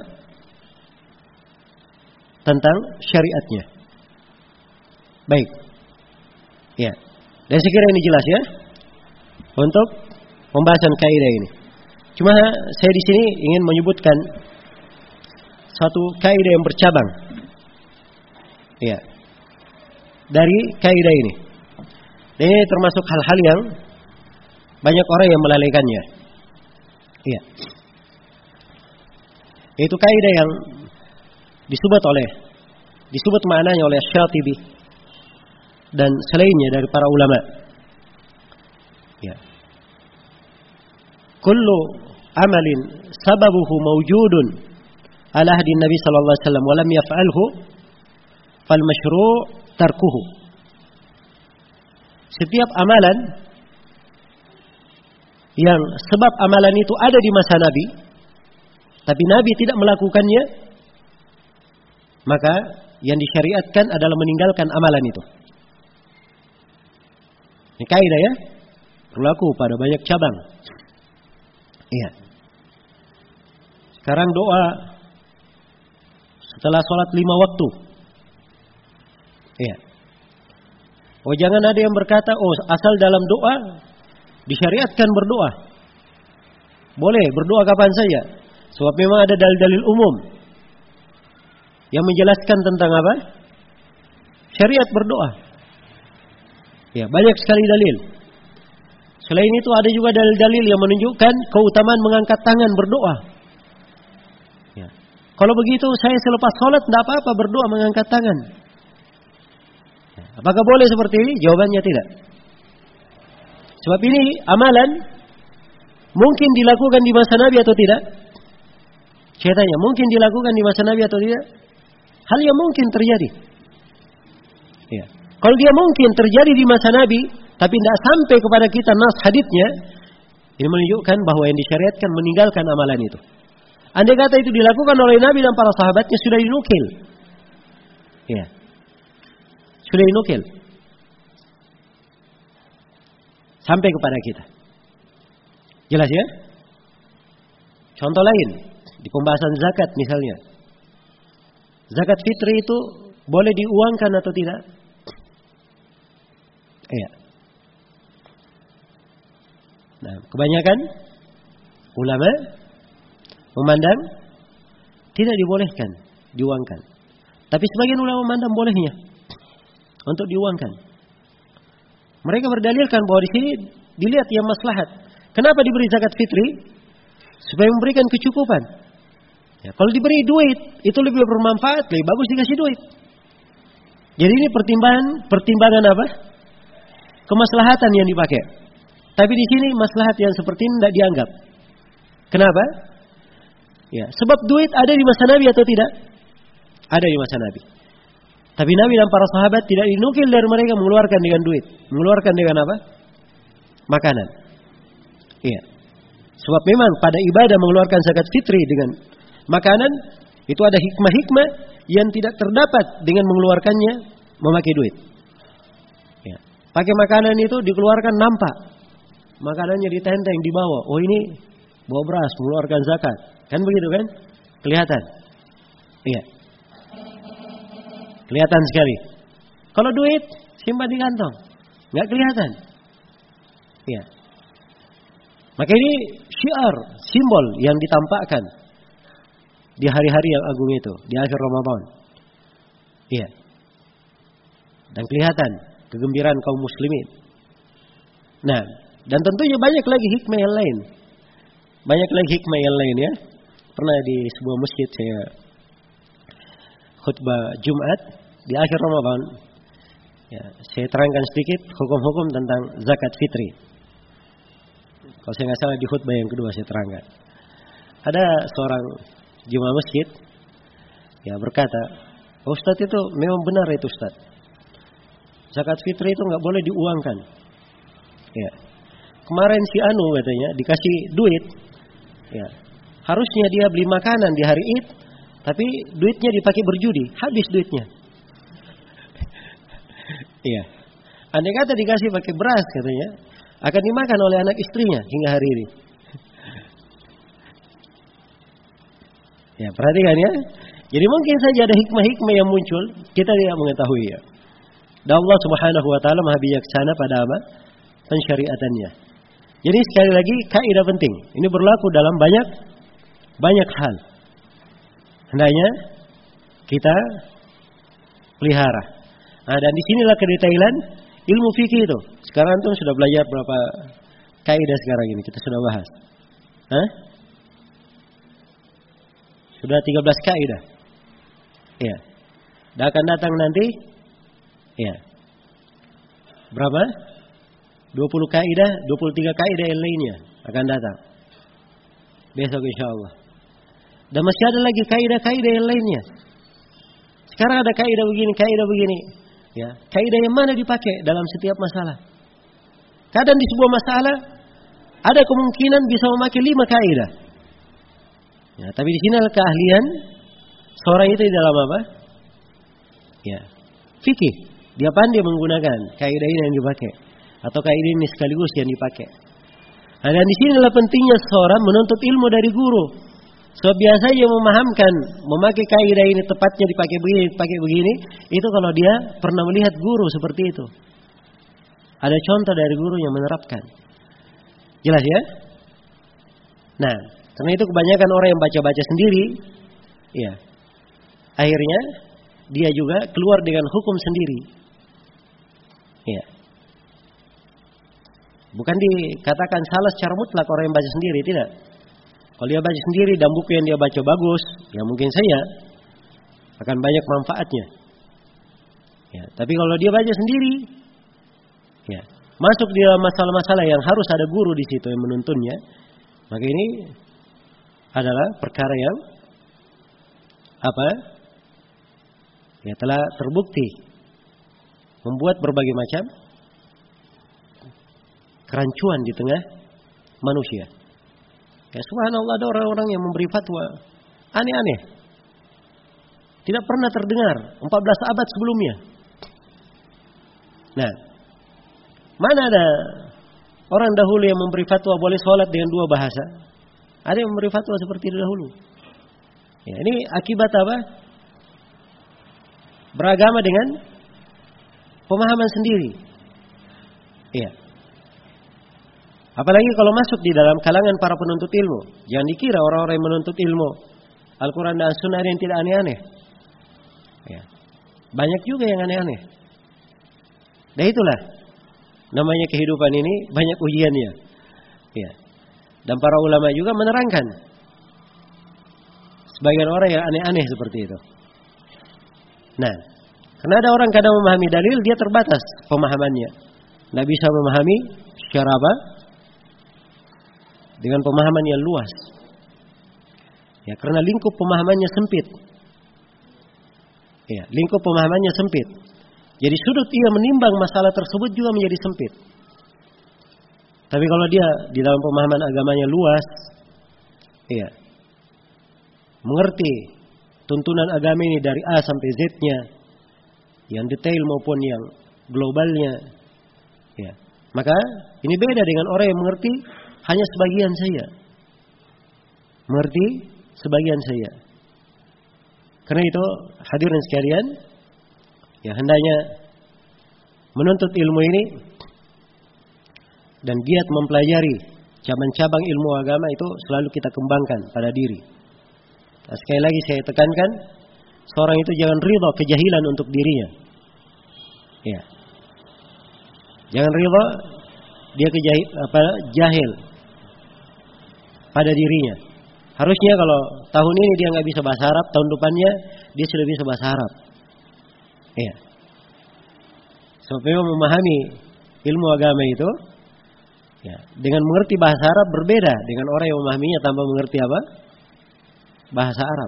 Tentang syariatnya. Baik. Ya. Dan saya kira ini jelas ya untuk pembahasan kaidah ini. Cuma saya di sini ingin menyebutkan satu kaidah yang bercabang. Ya. Dari kaidah ini. Dan ini termasuk hal-hal yang banyak orang yang melalaikannya. Iya. Itu kaidah yang disebut maknanya oleh Syatibi dan selainnya dari para ulama. Ya. Kullu amalin sababuhu mawjudun ala ahdi Nabi sallallahu alaihi wasallam wa lam yaf'alhu fal masyru' tarkuhu. Setiap amalan yang sebab amalan itu ada di masa Nabi, tapi Nabi tidak melakukannya, maka yang disyariatkan adalah meninggalkan amalan itu. Ini kaidah ya, berlaku pada banyak cabang. Iya. Sekarang doa setelah sholat 5 waktu. Iya. Oh jangan ada yang berkata, oh asal dalam doa disyariatkan berdoa. Boleh berdoa kapan saja. Sebab memang ada dalil-dalil umum yang menjelaskan tentang apa? Syariat berdoa. Ya, banyak sekali dalil. Selain itu ada juga dalil-dalil yang menunjukkan keutamaan mengangkat tangan berdoa. Ya. Kalau begitu saya selepas sholat tidak apa-apa berdoa mengangkat tangan. Ya. Apakah boleh seperti ini? Jawabannya tidak. Sebab ini amalan mungkin dilakukan di masa Nabi atau tidak? Saya tanya, mungkin dilakukan di masa Nabi atau tidak? Hal yang mungkin terjadi. Ya. Kalau dia mungkin terjadi di masa Nabi, tapi tidak sampai kepada kita nas haditsnya, ini menunjukkan bahwa yang disyariatkan meninggalkan amalan itu. Andai kata itu dilakukan oleh Nabi dan para sahabatnya, sudah dinukil. Ya. Sudah dinukil. Sampai kepada kita. Jelas ya? Contoh lain, di pembahasan zakat misalnya. Zakat fitri itu boleh diuangkan atau tidak? Iya. Nah, kebanyakan ulama memandang tidak dibolehkan diuangkan. Tapi sebagian ulama memandang bolehnya untuk diuangkan. Mereka berdalilkan bahwa di sini dilihat yang maslahat. Kenapa diberi zakat fitri? Supaya memberikan kecukupan. Ya, kalau diberi duit, itu lebih bermanfaat, lebih bagus dikasih duit. Jadi ini pertimbangan apa? Kemaslahatan yang dipakai. Tapi di sini maslahat yang seperti ini tidak dianggap. Kenapa? Ya, sebab duit ada di masa Nabi atau tidak? Ada di masa Nabi. Tapi Nabi dan para sahabat tidak dinukil dari mereka mengeluarkan dengan duit. Mengeluarkan dengan apa? Makanan. Iya. Sebab memang pada ibadah mengeluarkan zakat fitri dengan makanan, itu ada hikmah-hikmah yang tidak terdapat dengan mengeluarkannya memakai duit. Ya. Pakai makanan itu dikeluarkan nampak. Makanannya ditenteng di bawah. Oh ini bawa beras, mengeluarkan zakat. Kan begitu kan? Kelihatan. Iya. Kelihatan sekali. Kalau duit simpan di kantong, nggak kelihatan. Iya. Maka ini syiar, simbol yang ditampakkan di hari-hari yang agung itu, di akhir Ramadan. Iya. Dan kelihatan kegembiraan kaum muslimin. Nah, dan tentunya banyak lagi hikmah yang lain. Banyak lagi hikmah yang lain ya. Pernah di sebuah masjid saya khutbah Jumat di akhir Ramadan. Ya, saya terangkan sedikit hukum-hukum tentang zakat fitri. Kalau saya nggak salah di khutbah yang kedua saya terangkan. Ada seorang jemaah masjid ya berkata, Ustaz itu memang benar itu Ustaz. Zakat fitri itu nggak boleh diuangkan. Ya. Kemarin si Anu katanya dikasih duit. Ya. Harusnya dia beli makanan di hari Id, tapi duitnya dipakai berjudi, habis duitnya. Iya. Andai kata dikasih pakai beras katanya, akan dimakan oleh anak istrinya hingga hari ini. Ya, perhatikan ya. Jadi mungkin saja ada hikmah-hikmah yang muncul, kita tidak mengetahui ya. Dan Allah Subhanahu wa taala Maha bijaksana pada apa? Pensyariatannya. Jadi sekali lagi kaidah penting. Ini berlaku dalam banyak hal. Hendaknya kita pelihara. Nah, dan disinilah kedetailan ilmu fikih itu. Sekarang antum sudah belajar berapa kaidah sekarang ini? Kita sudah bahas. Hah? Sudah 13 kaidah. Iya. Dan akan datang nanti iya. Berapa? 20 kaidah, 23 kaidah yang lainnya akan datang. Besok insyaallah. Dan masih ada lagi kaidah-kaidah yang lainnya. Sekarang ada kaidah begini. Ya, kaidah yang mana dipakai dalam setiap masalah? Kadang di sebuah masalah ada kemungkinan bisa memakai 5 kaidah. Ya, tapi di sini adalah keahlian seorang itu di dalam apa? Ya, fikih. Dia pandai menggunakan kaidah ini yang dipakai atau kaidah ini sekaligus yang dipakai. Nah, dan di sini adalah pentingnya seorang menuntut ilmu dari guru. So biasanya memahamkan memakai kaidah ini tepatnya dipakai begini, itu kalau dia pernah melihat guru seperti itu. Ada contoh dari guru yang menerapkan. Jelas ya? Nah, karena itu kebanyakan orang yang baca-baca sendiri, ya, akhirnya dia juga keluar dengan hukum sendiri. Ya. Bukan dikatakan salah secara mutlak orang yang baca sendiri, tidak. Kalau dia baca sendiri dan buku yang dia baca bagus, ya mungkin saja akan banyak manfaatnya. Ya, tapi kalau dia baca sendiri, ya, masuk di dalam masalah-masalah yang harus ada guru di situ yang menuntunnya, maka ini adalah perkara yang apa? ya telah terbukti membuat berbagai macam kerancuan di tengah manusia. Ya subhanallah, ada orang-orang yang memberi fatwa aneh-aneh. Tidak pernah terdengar 14 abad sebelumnya. Nah, mana ada orang dahulu yang memberi fatwa boleh sholat dengan 2 bahasa? Ada yang memberi fatwa seperti dahulu. Ya, ini akibat apa? Beragama dengan pemahaman sendiri. Iya. Apalagi kalau masuk di dalam kalangan para penuntut ilmu. Jangan dikira orang-orang yang menuntut ilmu Al-Quran dan Sunnah yang tidak aneh-aneh. Ya. Banyak juga yang aneh-aneh. Dan itulah namanya kehidupan ini banyak ujiannya. Ya. Dan para ulama juga menerangkan sebagian orang yang aneh-aneh seperti itu. Nah, karena ada orang kadang memahami dalil dia terbatas pemahamannya, nggak bisa memahami secara apa? Dengan pemahaman yang luas. Ya, karena lingkup pemahamannya sempit. Ya, lingkup pemahamannya sempit. Jadi sudut ia menimbang masalah tersebut juga menjadi sempit. Tapi kalau dia di dalam pemahaman agamanya luas, ya, mengerti tuntunan agama ini dari A sampai Z-nya, yang detail maupun yang globalnya, ya, maka ini beda dengan orang yang mengerti hanya sebagian saja. Mengerti sebagian saja. Karena itu hadirin sekalian, ya hendaknya menuntut ilmu ini dan giat mempelajari cabang-cabang ilmu agama itu selalu kita kembangkan pada diri. Nah, sekali lagi saya tekankan, seorang itu jangan ridha kejahilan untuk dirinya. Ya. Jangan ridha dia jahil pada dirinya. Harusnya kalau tahun ini dia nggak bisa bahasa Arab, tahun depannya dia sudah bisa bahasa Arab. Ya. Supaya memahami ilmu agama itu, ya, dengan mengerti bahasa Arab berbeda dengan orang yang memahaminya tanpa mengerti apa? Bahasa Arab.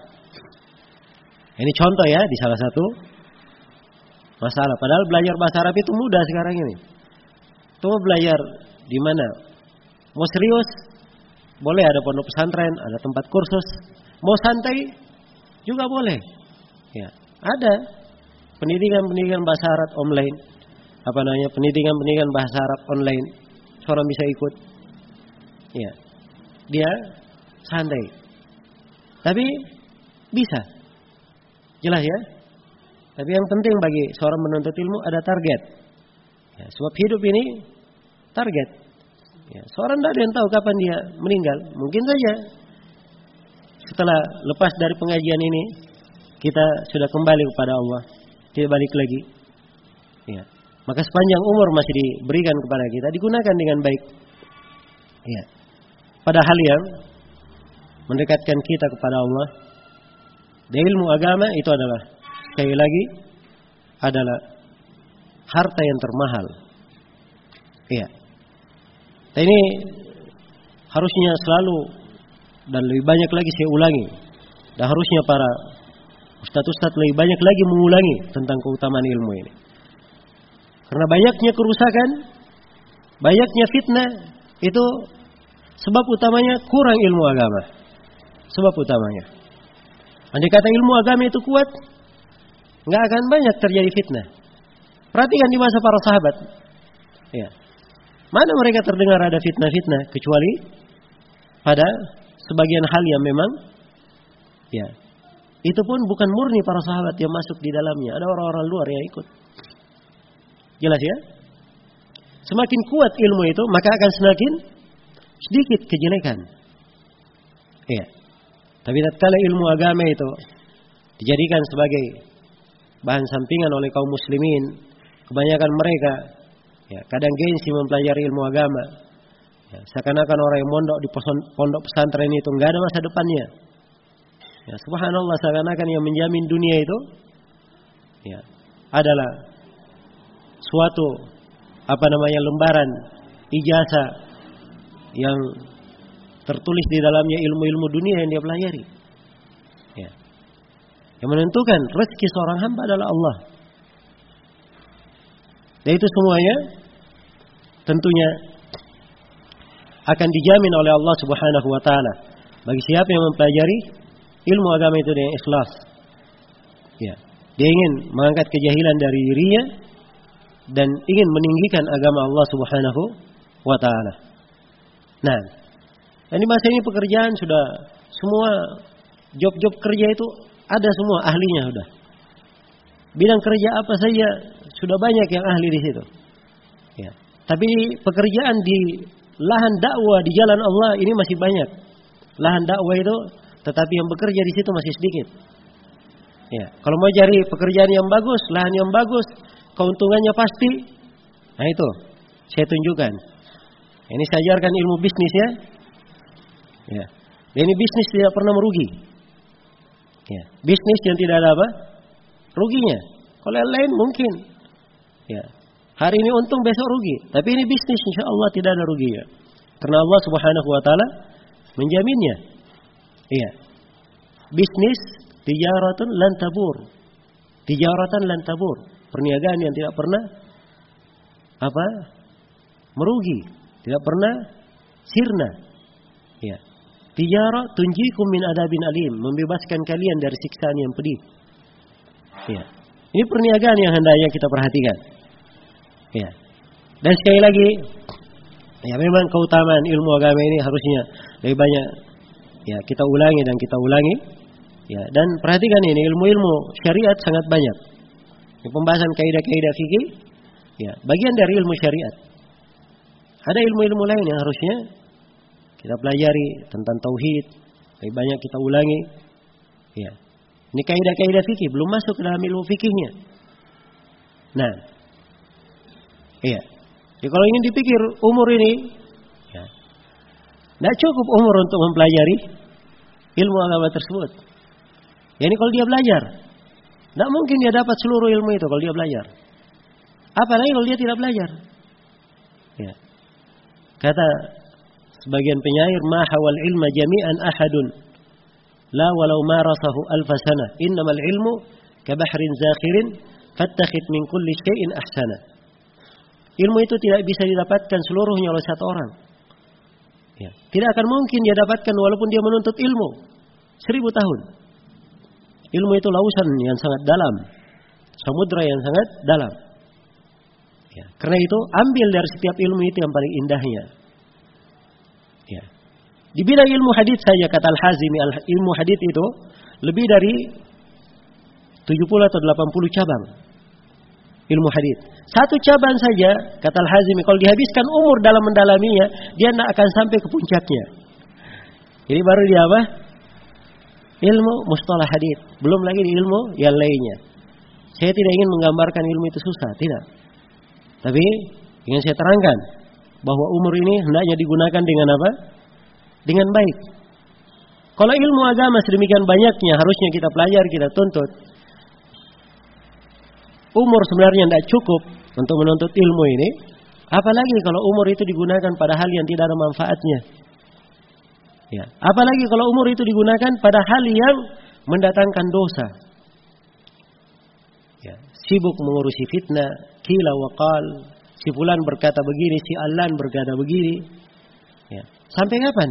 Ini contoh ya di salah satu masalah. Padahal belajar bahasa Arab itu mudah sekarang ini. Tuh belajar di mana? Mau serius, boleh ada pondok pesantren, ada tempat kursus. Mau santai juga boleh. Ya, ada pendidikan bahasa Arab online. Pendidikan bahasa Arab online. Seorang bisa ikut. Ya. Dia santai. Tapi bisa. Jelas ya? Tapi yang penting bagi seorang menuntut ilmu ada target. Ya, sebab hidup ini target. Ya, seorang tidak ada yang tahu kapan dia meninggal. Mungkin saja setelah lepas dari pengajian ini kita sudah kembali kepada Allah, tidak balik lagi. Ya. Maka sepanjang umur masih diberikan kepada kita, digunakan dengan baik. Ya. Pada hal yang mendekatkan kita kepada Allah. Dan ilmu agama itu adalah, sekali lagi, adalah harta yang termahal. Iya. Dan ini harusnya selalu dan lebih banyak lagi saya ulangi. Dan harusnya para ustadz-ustadz lebih banyak lagi mengulangi tentang keutamaan ilmu ini. Karena banyaknya kerusakan, banyaknya fitnah, itu sebab utamanya kurang ilmu agama. Sebab utamanya. Andai kata ilmu agama itu kuat, nggak akan banyak terjadi fitnah. Perhatikan di masa para sahabat. Ya. Mana mereka terdengar ada fitnah-fitnah kecuali pada sebagian hal yang memang, ya, itu pun bukan murni para sahabat yang masuk di dalamnya. Ada orang-orang luar yang ikut. Jelas ya? Semakin kuat ilmu itu, maka akan semakin sedikit kejelekan. Ya. Tapi tatkala ilmu agama itu dijadikan sebagai bahan sampingan oleh kaum muslimin, kebanyakan mereka, ya, kadang gengsi mempelajari ilmu agama. Ya, seakan-akan orang yang mondok di pondok pesantren itu nggak ada masa depannya. Ya, subhanallah, seakan-akan yang menjamin dunia itu, ya, adalah suatu lembaran ijazah yang tertulis di dalamnya ilmu-ilmu dunia yang dia pelajari. Ya. Yang menentukan rezeki seorang hamba adalah Allah. Dan itu semuanya tentunya akan dijamin oleh Allah Subhanahu wa taala bagi siapa yang mempelajari ilmu agama itu dengan ikhlas. Ya, dia ingin mengangkat kejahilan dari dirinya dan ingin meninggikan agama Allah Subhanahu wa taala. Nah, dan di masa ini pekerjaan sudah semua job-job kerja itu ada semua ahlinya sudah. Bidang kerja apa saja sudah banyak yang ahli di situ. Ya. Tapi pekerjaan di lahan dakwah di jalan Allah ini masih banyak. Lahan dakwah itu, tetapi yang bekerja di situ masih sedikit. Ya. Kalau mau cari pekerjaan yang bagus, lahan yang bagus, keuntungannya pasti. Nah itu, saya tunjukkan. Ini saya ajarkan ilmu bisnis ya. Ya. Dan ini bisnis tidak pernah merugi. Ya. Bisnis yang tidak ada apa? Ruginya. Kalau yang lain mungkin. Ya. Hari ini untung, besok rugi. Tapi ini bisnis insya Allah tidak ada ruginya. Karena Allah Subhanahu wa taala menjaminnya. Iya. Bisnis tijaratun lan tabur. Tijaratan lan tabur. Perniagaan yang tidak pernah apa? Merugi, tidak pernah sirna. Ya. Tijara tunjikum min adabin alim, membebaskan kalian dari siksaan yang pedih. Ya. Ini perniagaan yang hendaknya kita perhatikan. Ya. Dan sekali lagi, ya memang keutamaan ilmu agama ini harusnya lebih banyak ya kita ulangi dan kita ulangi. Ya, dan perhatikan ini ilmu-ilmu syariat sangat banyak. Ini pembahasan kaidah-kaidah fikih, ya, bagian dari ilmu syariat. Ada ilmu-ilmu lain yang harusnya kita pelajari tentang tauhid, lebih banyak kita ulangi. Ya. Ini kaidah-kaidah fikih belum masuk ke dalam ilmu fikihnya. Nah, iya. Jadi kalau ingin dipikir umur ini, ya, tidak cukup umur untuk mempelajari ilmu agama tersebut. Ya, ini kalau dia belajar, tidak mungkin dia dapat seluruh ilmu itu kalau dia belajar. Apalagi kalau dia tidak belajar. Ya. Kata sebagian penyair, ma hawal ilma jami'an ahadun la walau marasahu alfa sana innamal ilmu kabahrin zakhirin fattakhid min kulli syai'in ahsana. Ilmu itu tidak bisa didapatkan seluruhnya oleh satu orang. Ya. Tidak akan mungkin dia dapatkan walaupun dia menuntut ilmu 1000 tahun. Ilmu itu lausan yang sangat dalam, samudra yang sangat dalam. Ya. Karena itu ambil dari setiap ilmu itu yang paling indahnya. Ya. Di bidang ilmu hadits saja kata Al-Hazimi, ilmu hadits itu lebih dari 70 atau 80 cabang. Ilmu hadits. Satu cabang saja kata Al-Hazimi kalau dihabiskan umur dalam mendalaminya, dia tidak akan sampai ke puncaknya. Ini baru dia apa? Ilmu mustalah hadits. Belum lagi di ilmu yang lainnya. Saya tidak ingin menggambarkan ilmu itu susah, tidak. Tapi ingin saya terangkan bahwa umur ini hendaknya digunakan dengan apa? Dengan baik. Kalau ilmu agama sedemikian banyaknya harusnya kita pelajari, kita tuntut. Umur sebenarnya tidak cukup untuk menuntut ilmu ini. Apalagi kalau umur itu digunakan pada hal yang tidak ada manfaatnya. Ya. Apalagi kalau umur itu digunakan pada hal yang mendatangkan dosa. Ya. Sibuk mengurusi fitnah, qila wa qal, si fulan berkata begini, si allan berkata begini. Ya. Sampai kapan?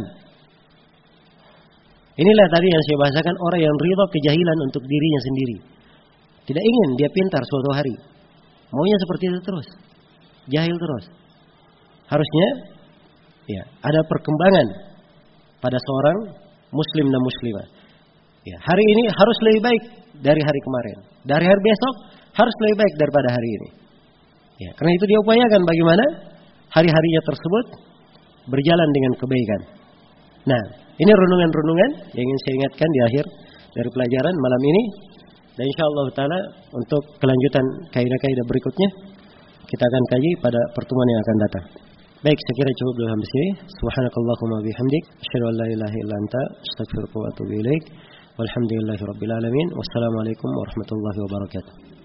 Inilah tadi yang saya bahasakan, orang yang ridha kejahilan untuk dirinya sendiri. Tidak ingin dia pintar suatu hari. Maunya seperti itu terus. Jahil terus. Harusnya ya, ada perkembangan pada seorang muslim dan muslimah. Ya, hari ini harus lebih baik dari hari kemarin. Dari hari besok harus lebih baik daripada hari ini. Ya, karena itu dia upayakan bagaimana hari-harinya tersebut berjalan dengan kebaikan. Nah, ini renungan-renungan yang ingin saya ingatkan di akhir dari pelajaran malam ini. Dan insyaallah taala untuk kelanjutan kaidah-kaidah berikutnya kita akan kaji pada pertemuan yang akan datang. Baik, saya kira cukup dulu sampai sini. Subhanakallahumma bihamdik, asyhadu an la ilaha illa anta, astaghfiruka wa atubu ilaik. Walhamdulillahirabbil alamin. Wassalamualaikum warahmatullahi wabarakatuh.